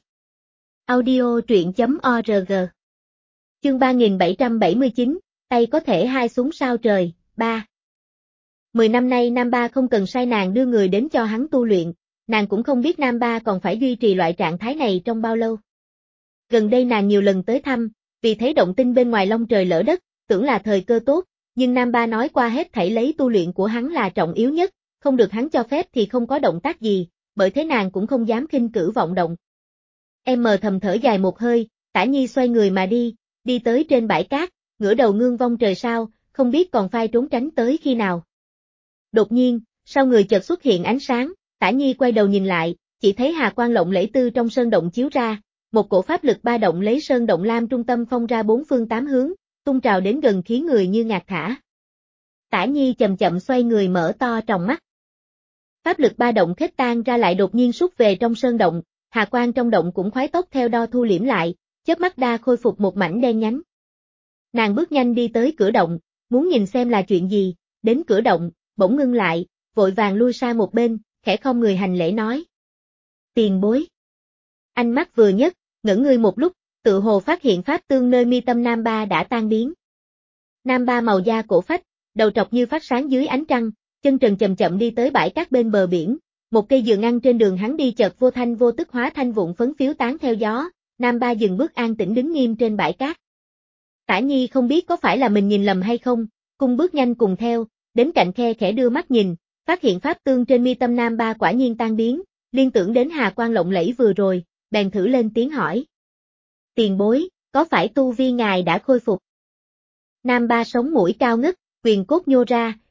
Audio truyện chấm org Chương ba nghìn bảy trăm bảy mươi chín, tay có thể hai súng sao trời, ba. Mười năm nay Nam Ba không cần sai nàng đưa người đến cho hắn tu luyện, nàng cũng không biết Nam Ba còn phải duy trì loại trạng thái này trong bao lâu. Gần đây nàng nhiều lần tới thăm, vì thấy động tinh bên ngoài long trời lỡ đất, tưởng là thời cơ tốt, nhưng Nam Ba nói qua hết thảy lấy tu luyện của hắn là trọng yếu nhất, không được hắn cho phép thì không có động tác gì, bởi thế nàng cũng không dám khinh cử vọng động. Em mờ thầm thở dài một hơi, Tả Nhi xoay người mà đi, đi tới trên bãi cát, ngửa đầu ngương vong trời sao, không biết còn phai trốn tránh tới khi nào. Đột nhiên, sau người chợt xuất hiện ánh sáng, Tả Nhi quay đầu nhìn lại, chỉ thấy hà quang lộng lẫy tư trong sơn động chiếu ra, một cổ pháp lực ba động lấy sơn động lam trung tâm phong ra bốn phương tám hướng, tung trào đến gần khiến người như ngạt thả. Tả Nhi chậm chậm xoay người mở to tròng mắt. Pháp lực ba động khết tan ra lại đột nhiên sút về trong sơn động, hà quang trong động cũng khoái tốc theo đo thu liễm lại, chớp mắt đa khôi phục một mảnh đen nhánh. Nàng bước nhanh đi tới cửa động, muốn nhìn xem là chuyện gì, đến cửa động, bỗng ngưng lại, vội vàng lui xa một bên, khẽ khom người hành lễ nói. Tiền bối. Ánh mắt vừa nhấc, ngẩn người một lúc, tự hồ phát hiện pháp tương nơi mi tâm Nam Ba đã tan biến. Nam Ba màu da cổ phách, đầu trọc như phát sáng dưới ánh trăng, chân trần chậm chậm đi tới bãi cát bên bờ biển, một cây dừa ngăn trên đường hắn đi chợt vô thanh vô tức hóa thanh vụn phấn phiếu tán theo gió, Nam Ba dừng bước an tĩnh đứng nghiêm trên bãi cát. Tả Nhi không biết có phải là mình nhìn lầm hay không, cung bước nhanh cùng theo, đến cạnh khe khẽ đưa mắt nhìn, phát hiện pháp tương trên mi tâm Nam Ba quả nhiên tan biến, liên tưởng đến hà quang lộng lẫy vừa rồi, bèn thử lên tiếng hỏi. Tiền bối, có phải tu vi ngài đã khôi phục? Nam Ba sống mũi cao ngất, quyền cốt nhô ra,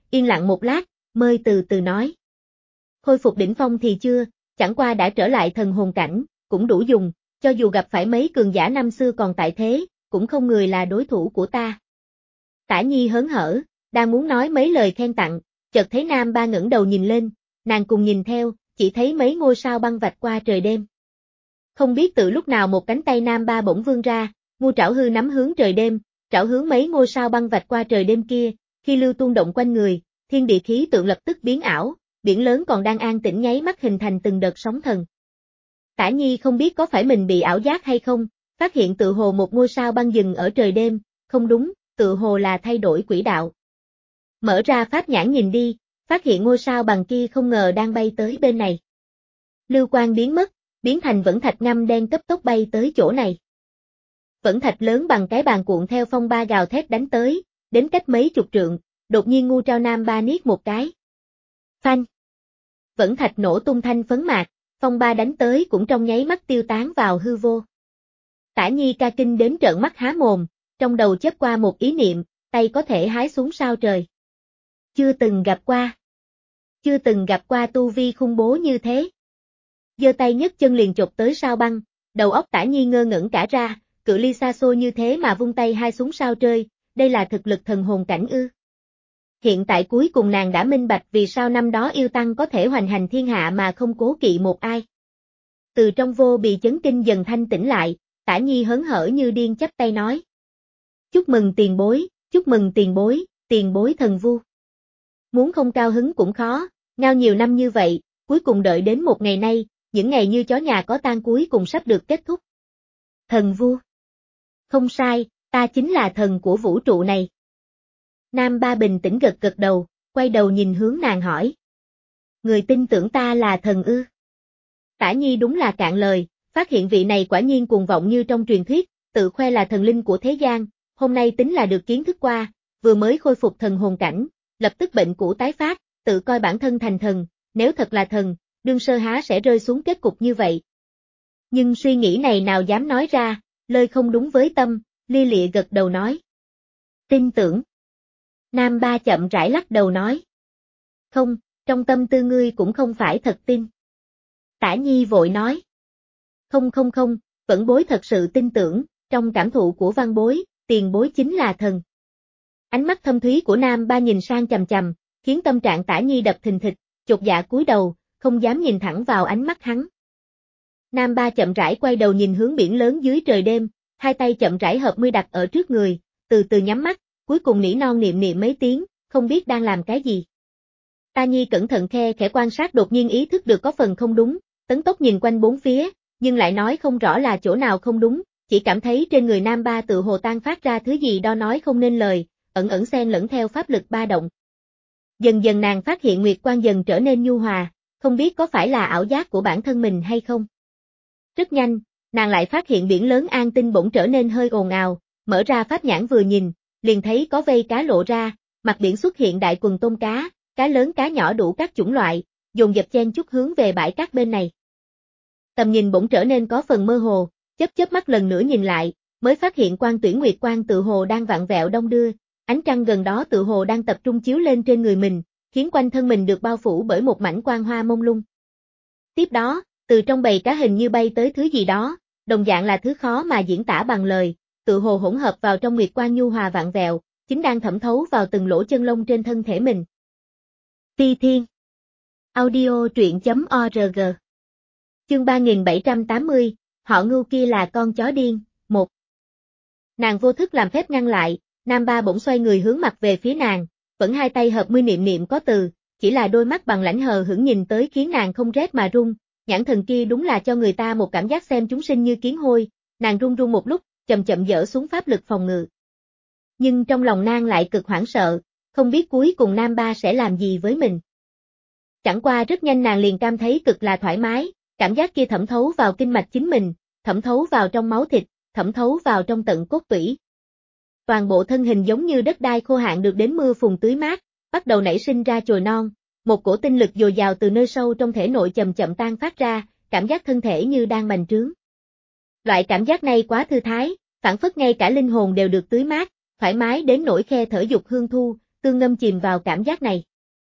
yên lặng một lát, mới từ từ nói. Khôi phục đỉnh phong thì chưa, chẳng qua đã trở lại thần hồn cảnh, cũng đủ dùng, cho dù gặp phải mấy cường giả năm xưa còn tại thế, cũng không người là đối thủ của ta. Tả Nhi hớn hở, đang muốn nói mấy lời khen tặng, chợt thấy Nam Ba ngẩng đầu nhìn lên, nàng cùng nhìn theo, chỉ thấy mấy ngôi sao băng vạch qua trời đêm. Không biết từ lúc nào một cánh tay Nam Ba bỗng vươn ra, ngu trảo hư nắm hướng trời đêm, trảo hướng mấy ngôi sao băng vạch qua trời đêm kia, khi lưu tuôn động quanh người, thiên địa khí tượng lập tức biến ảo, biển lớn còn đang an tĩnh nháy mắt hình thành từng đợt sóng thần. Tả Nhi không biết có phải mình bị ảo giác hay không, phát hiện tự hồ một ngôi sao băng dừng ở trời đêm, không đúng, tự hồ là thay đổi quỹ đạo. Mở ra pháp nhãn nhìn đi, phát hiện ngôi sao bằng kia không ngờ đang bay tới bên này. Lưu quang biến mất, biến thành vẫn thạch ngăm đen cấp tốc bay tới chỗ này. Vẫn thạch lớn bằng cái bàn cuộn theo phong ba gào thét đánh tới, đến cách mấy chục trượng, đột nhiên ngu trao Nam Ba niết một cái. Phanh! Vẫn thạch nổ tung thanh phấn mạc, phong ba đánh tới cũng trong nháy mắt tiêu tán vào hư vô. Tả Nhi ca kinh đến trợn mắt há mồm, trong đầu chớp qua một ý niệm, tay có thể hái xuống sao trời. Chưa từng gặp qua. Chưa từng gặp qua tu vi khủng bố như thế. Giơ tay nhấc chân liền chộp tới sao băng, đầu óc Tả Nhi ngơ ngẩn cả ra, cự ly xa xôi như thế mà vung tay hai xuống sao trời, đây là thực lực thần hồn cảnh ư. Hiện tại cuối cùng nàng đã minh bạch vì sao năm đó yêu tăng có thể hoành hành thiên hạ mà không cố kỵ một ai. Từ trong vô bì chấn kinh dần thanh tỉnh lại, Tả Nhi hớn hở như điên chắp tay nói. Chúc mừng tiền bối, chúc mừng tiền bối, tiền bối thần vu. Muốn không cao hứng cũng khó, ngao nhiều năm như vậy, cuối cùng đợi đến một ngày nay, những ngày như chó nhà có tang cuối cùng sắp được kết thúc. Thần vu. Không sai, ta chính là thần của vũ trụ này. Nam Ba bình tĩnh gật gật đầu, quay đầu nhìn hướng nàng hỏi. Người tin tưởng ta là thần ư? Tả Nhi đúng là cạn lời, phát hiện vị này quả nhiên cuồng vọng như trong truyền thuyết, tự khoe là thần linh của thế gian, hôm nay tính là được kiến thức qua, vừa mới khôi phục thần hồn cảnh, lập tức bệnh cũ tái phát, tự coi bản thân thành thần, nếu thật là thần, đương sơ há sẽ rơi xuống kết cục như vậy. Nhưng suy nghĩ này nào dám nói ra, lời không đúng với tâm, li lịa gật đầu nói. Tin tưởng. Nam Ba chậm rãi lắc đầu nói. Không, trong tâm tư ngươi cũng không phải thật tin. Tả Nhi vội nói. Không không không, vẫn bối thật sự tin tưởng, trong cảm thụ của văn bối, tiền bối chính là thần. Ánh mắt thâm thúy của Nam Ba nhìn sang chằm chằm, khiến tâm trạng Tả Nhi đập thình thịch, chột dạ cúi đầu, không dám nhìn thẳng vào ánh mắt hắn. Nam Ba chậm rãi quay đầu nhìn hướng biển lớn dưới trời đêm, hai tay chậm rãi hợp mươi đặt ở trước người, từ từ nhắm mắt, cuối cùng nỉ non niệm niệm mấy tiếng, không biết đang làm cái gì. Ta Nhi cẩn thận khe khẽ quan sát đột nhiên ý thức được có phần không đúng, tấn tốc nhìn quanh bốn phía, nhưng lại nói không rõ là chỗ nào không đúng, chỉ cảm thấy trên người Nam Ba tự hồ tan phát ra thứ gì đó nói không nên lời, ẩn ẩn xen lẫn theo pháp lực ba động. Dần dần nàng phát hiện nguyệt quang dần trở nên nhu hòa, không biết có phải là ảo giác của bản thân mình hay không. Rất nhanh, nàng lại phát hiện biển lớn an tinh bỗng trở nên hơi ồn ào, mở ra pháp nhãn vừa nhìn, liền thấy có vây cá lộ ra, mặt biển xuất hiện đại quần tôm cá, cá lớn cá nhỏ đủ các chủng loại, dồn dập chen chúc hướng về bãi cát bên này. Tầm nhìn bỗng trở nên có phần mơ hồ, chớp chớp mắt lần nữa nhìn lại, mới phát hiện quang tuyển nguyệt quang tự hồ đang vặn vẹo đông đưa, ánh trăng gần đó tự hồ đang tập trung chiếu lên trên người mình, khiến quanh thân mình được bao phủ bởi một mảnh quang hoa mông lung. Tiếp đó, từ trong bầy cá hình như bay tới thứ gì đó, đồng dạng là thứ khó mà diễn tả bằng lời, tự hồ hỗn hợp vào trong nguyệt quang nhu hòa vạn vẹo, chính đang thẩm thấu vào từng lỗ chân lông trên thân thể mình. Phi Thiên Audio truyện chấm org Chương ba nghìn bảy trăm tám mươi, họ Ngưu kia là con chó điên, một. Nàng vô thức làm phép ngăn lại, Nam Ba bỗng xoay người hướng mặt về phía nàng, vẫn hai tay hợp mươi niệm niệm có từ, chỉ là đôi mắt bằng lãnh hờ hững nhìn tới khiến nàng không rét mà run, nhãn thần kia đúng là cho người ta một cảm giác xem chúng sinh như kiến hôi, nàng run run một lúc, chậm chậm dỡ xuống pháp lực phòng ngự. Nhưng trong lòng nàng lại cực hoảng sợ, không biết cuối cùng Nam Ba sẽ làm gì với mình. Chẳng qua rất nhanh nàng liền cảm thấy cực là thoải mái, cảm giác kia thẩm thấu vào kinh mạch chính mình, thẩm thấu vào trong máu thịt, thẩm thấu vào trong tận cốt tủy. Toàn bộ thân hình giống như đất đai khô hạn được đến mưa phùn tưới mát, bắt đầu nảy sinh ra chồi non, một cổ tinh lực dồi dào từ nơi sâu trong thể nội chậm chậm tan phát ra, cảm giác thân thể như đang bành trướng. Loại cảm giác này quá thư thái, phảng phất ngay cả linh hồn đều được tưới mát, thoải mái đến nỗi khe thở dục hương thu, tương ngâm chìm vào cảm giác này.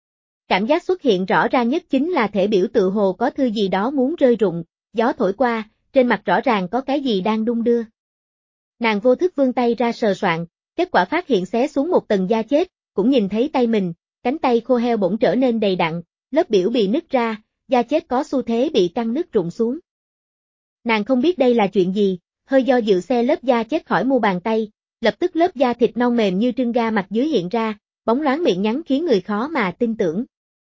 Cảm giác xuất hiện rõ ràng nhất chính là thể biểu tự hồ có thứ gì đó muốn rơi rụng, gió thổi qua, trên mặt rõ ràng có cái gì đang đung đưa. Nàng vô thức vươn tay ra sờ soạn, kết quả phát hiện xé xuống một tầng da chết, cũng nhìn thấy tay mình, cánh tay khô heo bỗng trở nên đầy đặn, lớp biểu bị nứt ra, da chết có xu thế bị căng nứt rụng xuống. Nàng không biết đây là chuyện gì, hơi do dự xe lớp da chết khỏi mu bàn tay, lập tức lớp da thịt non mềm như trưng ga mặt dưới hiện ra, bóng loáng miệng nhắn khiến người khó mà tin tưởng.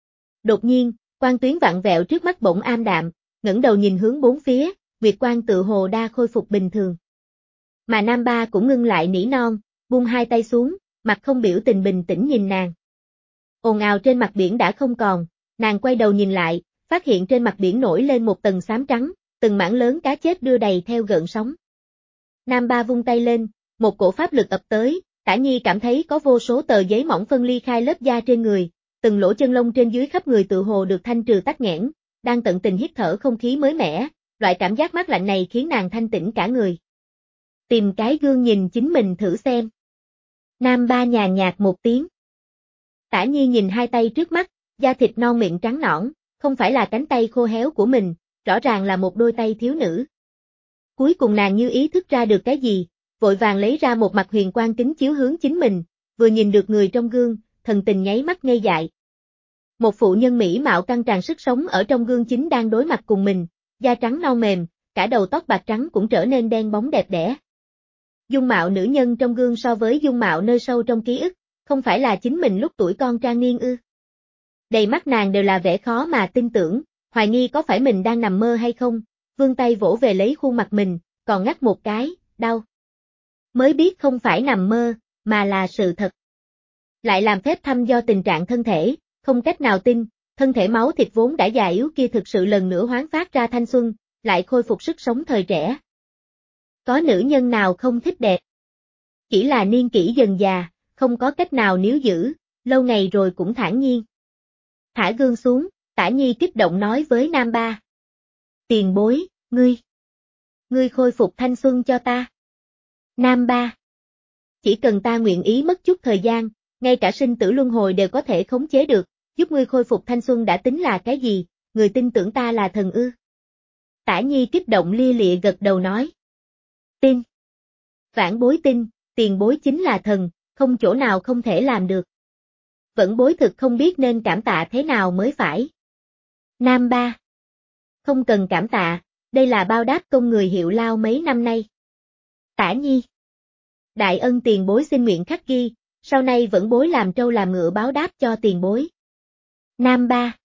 Đột nhiên, quang tuyến vặn vẹo trước mắt bỗng am đạm, ngẩng đầu nhìn hướng bốn phía, nguyệt quang tự hồ đã khôi phục bình thường. Mà Nam Ba cũng ngưng lại nỉ non, buông hai tay xuống, mặt không biểu tình bình tĩnh nhìn nàng. Ồn ào trên mặt biển đã không còn, nàng quay đầu nhìn lại, phát hiện trên mặt biển nổi lên một tầng xám trắng, từng mảng lớn cá chết đưa đầy theo gợn sóng. Nam Ba vung tay lên, một cổ pháp lực ập tới, Tả Nhi cảm thấy có vô số tờ giấy mỏng phân ly khai lớp da trên người, từng lỗ chân lông trên dưới khắp người tự hồ được thanh trừ tắc nghẽn, đang tận tình hít thở không khí mới mẻ, loại cảm giác mát lạnh này khiến nàng thanh tĩnh cả người. Tìm cái gương nhìn chính mình thử xem. Nam Ba nhàn nhạt một tiếng. Tả Nhi nhìn hai tay trước mắt, da thịt non miệng trắng nõn, không phải là cánh tay khô héo của mình, rõ ràng là một đôi tay thiếu nữ. Cuối cùng nàng như ý thức ra được cái gì, vội vàng lấy ra một mặt huyền quang kính chiếu hướng chính mình, vừa nhìn được người trong gương, thần tình nháy mắt ngây dại. Một phụ nhân mỹ mạo căng tràn sức sống ở trong gương chính đang đối mặt cùng mình, da trắng non mềm, cả đầu tóc bạc trắng cũng trở nên đen bóng đẹp đẽ. Dung mạo nữ nhân trong gương so với dung mạo nơi sâu trong ký ức, không phải là chính mình lúc tuổi con trang niên ư? Đầy mắt nàng đều là vẻ khó mà tin tưởng, hoài nghi có phải mình đang nằm mơ hay không, vươn tay vỗ về lấy khuôn mặt mình, còn ngắt một cái, đau. Mới biết không phải nằm mơ, mà là sự thật. Lại làm phép thăm do tình trạng thân thể, không cách nào tin, thân thể máu thịt vốn đã già yếu kia thực sự lần nữa hoán phát ra thanh xuân, lại khôi phục sức sống thời trẻ. Có nữ nhân nào không thích đẹp? Chỉ là niên kỷ dần già, không có cách nào níu giữ, lâu ngày rồi cũng thản nhiên. Thả gương xuống, Tả Nhi kích động nói với Nam Ba. Tiền bối, ngươi. Ngươi khôi phục thanh xuân cho ta. Nam Ba. Chỉ cần ta nguyện ý mất chút thời gian, ngay cả sinh tử luân hồi đều có thể khống chế được, giúp ngươi khôi phục thanh xuân đã tính là cái gì, người tin tưởng ta là thần ư? Tả Nhi kích động lia lịa gật đầu nói. Tin. Vãn bối tin, tiền bối chính là thần, không chỗ nào không thể làm được. Vẫn bối thực không biết nên cảm tạ thế nào mới phải. Nam Ba. Không cần cảm tạ, đây là bao đáp công người hiệu lao mấy năm nay. Tả Nhi. Đại ân tiền bối xin nguyện khắc ghi, sau này vẫn bối làm trâu làm ngựa báo đáp cho tiền bối. Nam Ba.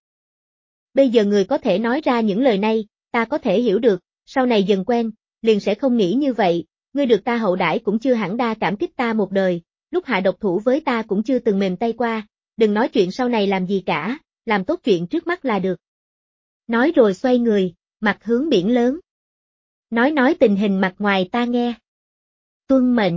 Bây giờ người có thể nói ra những lời này, ta có thể hiểu được, sau này dần quen, liền sẽ không nghĩ như vậy, ngươi được ta hậu đãi cũng chưa hẳn đa cảm kích ta một đời, lúc hạ độc thủ với ta cũng chưa từng mềm tay qua, đừng nói chuyện sau này làm gì cả, làm tốt chuyện trước mắt là được. Nói rồi xoay người, mặt hướng biển lớn. Nói nói tình hình mặt ngoài ta nghe. Tuân mệnh.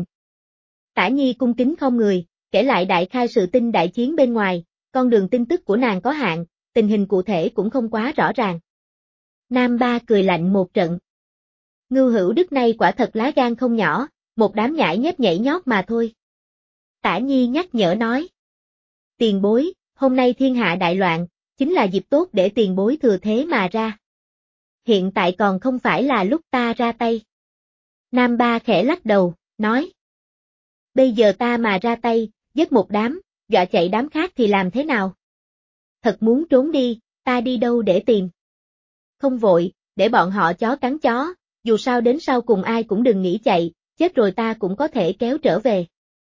Tả Nhi cung kính không người, kể lại đại khai sự tinh đại chiến bên ngoài, con đường tin tức của nàng có hạn, tình hình cụ thể cũng không quá rõ ràng. Nam Ba cười lạnh một trận. Ngưu Hữu Đức này quả thật lá gan không nhỏ, một đám nhãi nhép nhảy nhót mà thôi. Tả Nhi nhắc nhở nói. Tiền bối, hôm nay thiên hạ đại loạn, chính là dịp tốt để tiền bối thừa thế mà ra. Hiện tại còn không phải là lúc ta ra tay. Nam Ba khẽ lắc đầu, nói. Bây giờ ta mà ra tay, giết một đám, dọa chạy đám khác thì làm thế nào? Thật muốn trốn đi, ta đi đâu để tìm? Không vội, để bọn họ chó cắn chó, dù sao đến sau cùng ai cũng đừng nghĩ chạy, chết rồi ta cũng có thể kéo trở về.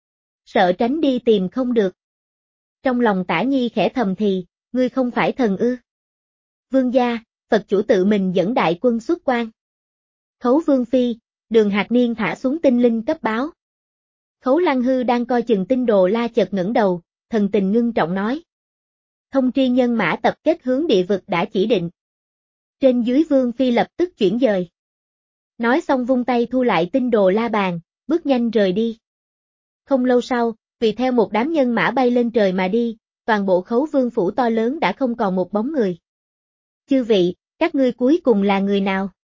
Sợ tránh đi tìm không được. Trong lòng Tả Nhi khẽ thầm thì, ngươi không phải thần ư? Vương gia, Phật chủ tự mình dẫn đại quân xuất quan. Khấu Vương Phi, Đường Hạc Niên thả xuống tinh linh cấp báo. Khấu Lăng Hư đang coi chừng tinh đồ la chợt ngẩng đầu, thần tình ngưng trọng nói. Thông tri nhân mã tập kết hướng địa vực đã chỉ định. Trên dưới Vương Phi lập tức chuyển dời. Nói xong vung tay thu lại tinh đồ la bàn, bước nhanh rời đi. Không lâu sau, vì theo một đám nhân mã bay lên trời mà đi, toàn bộ Khấu Vương phủ to lớn đã không còn một bóng người. Chư vị, các ngươi cuối cùng là người nào?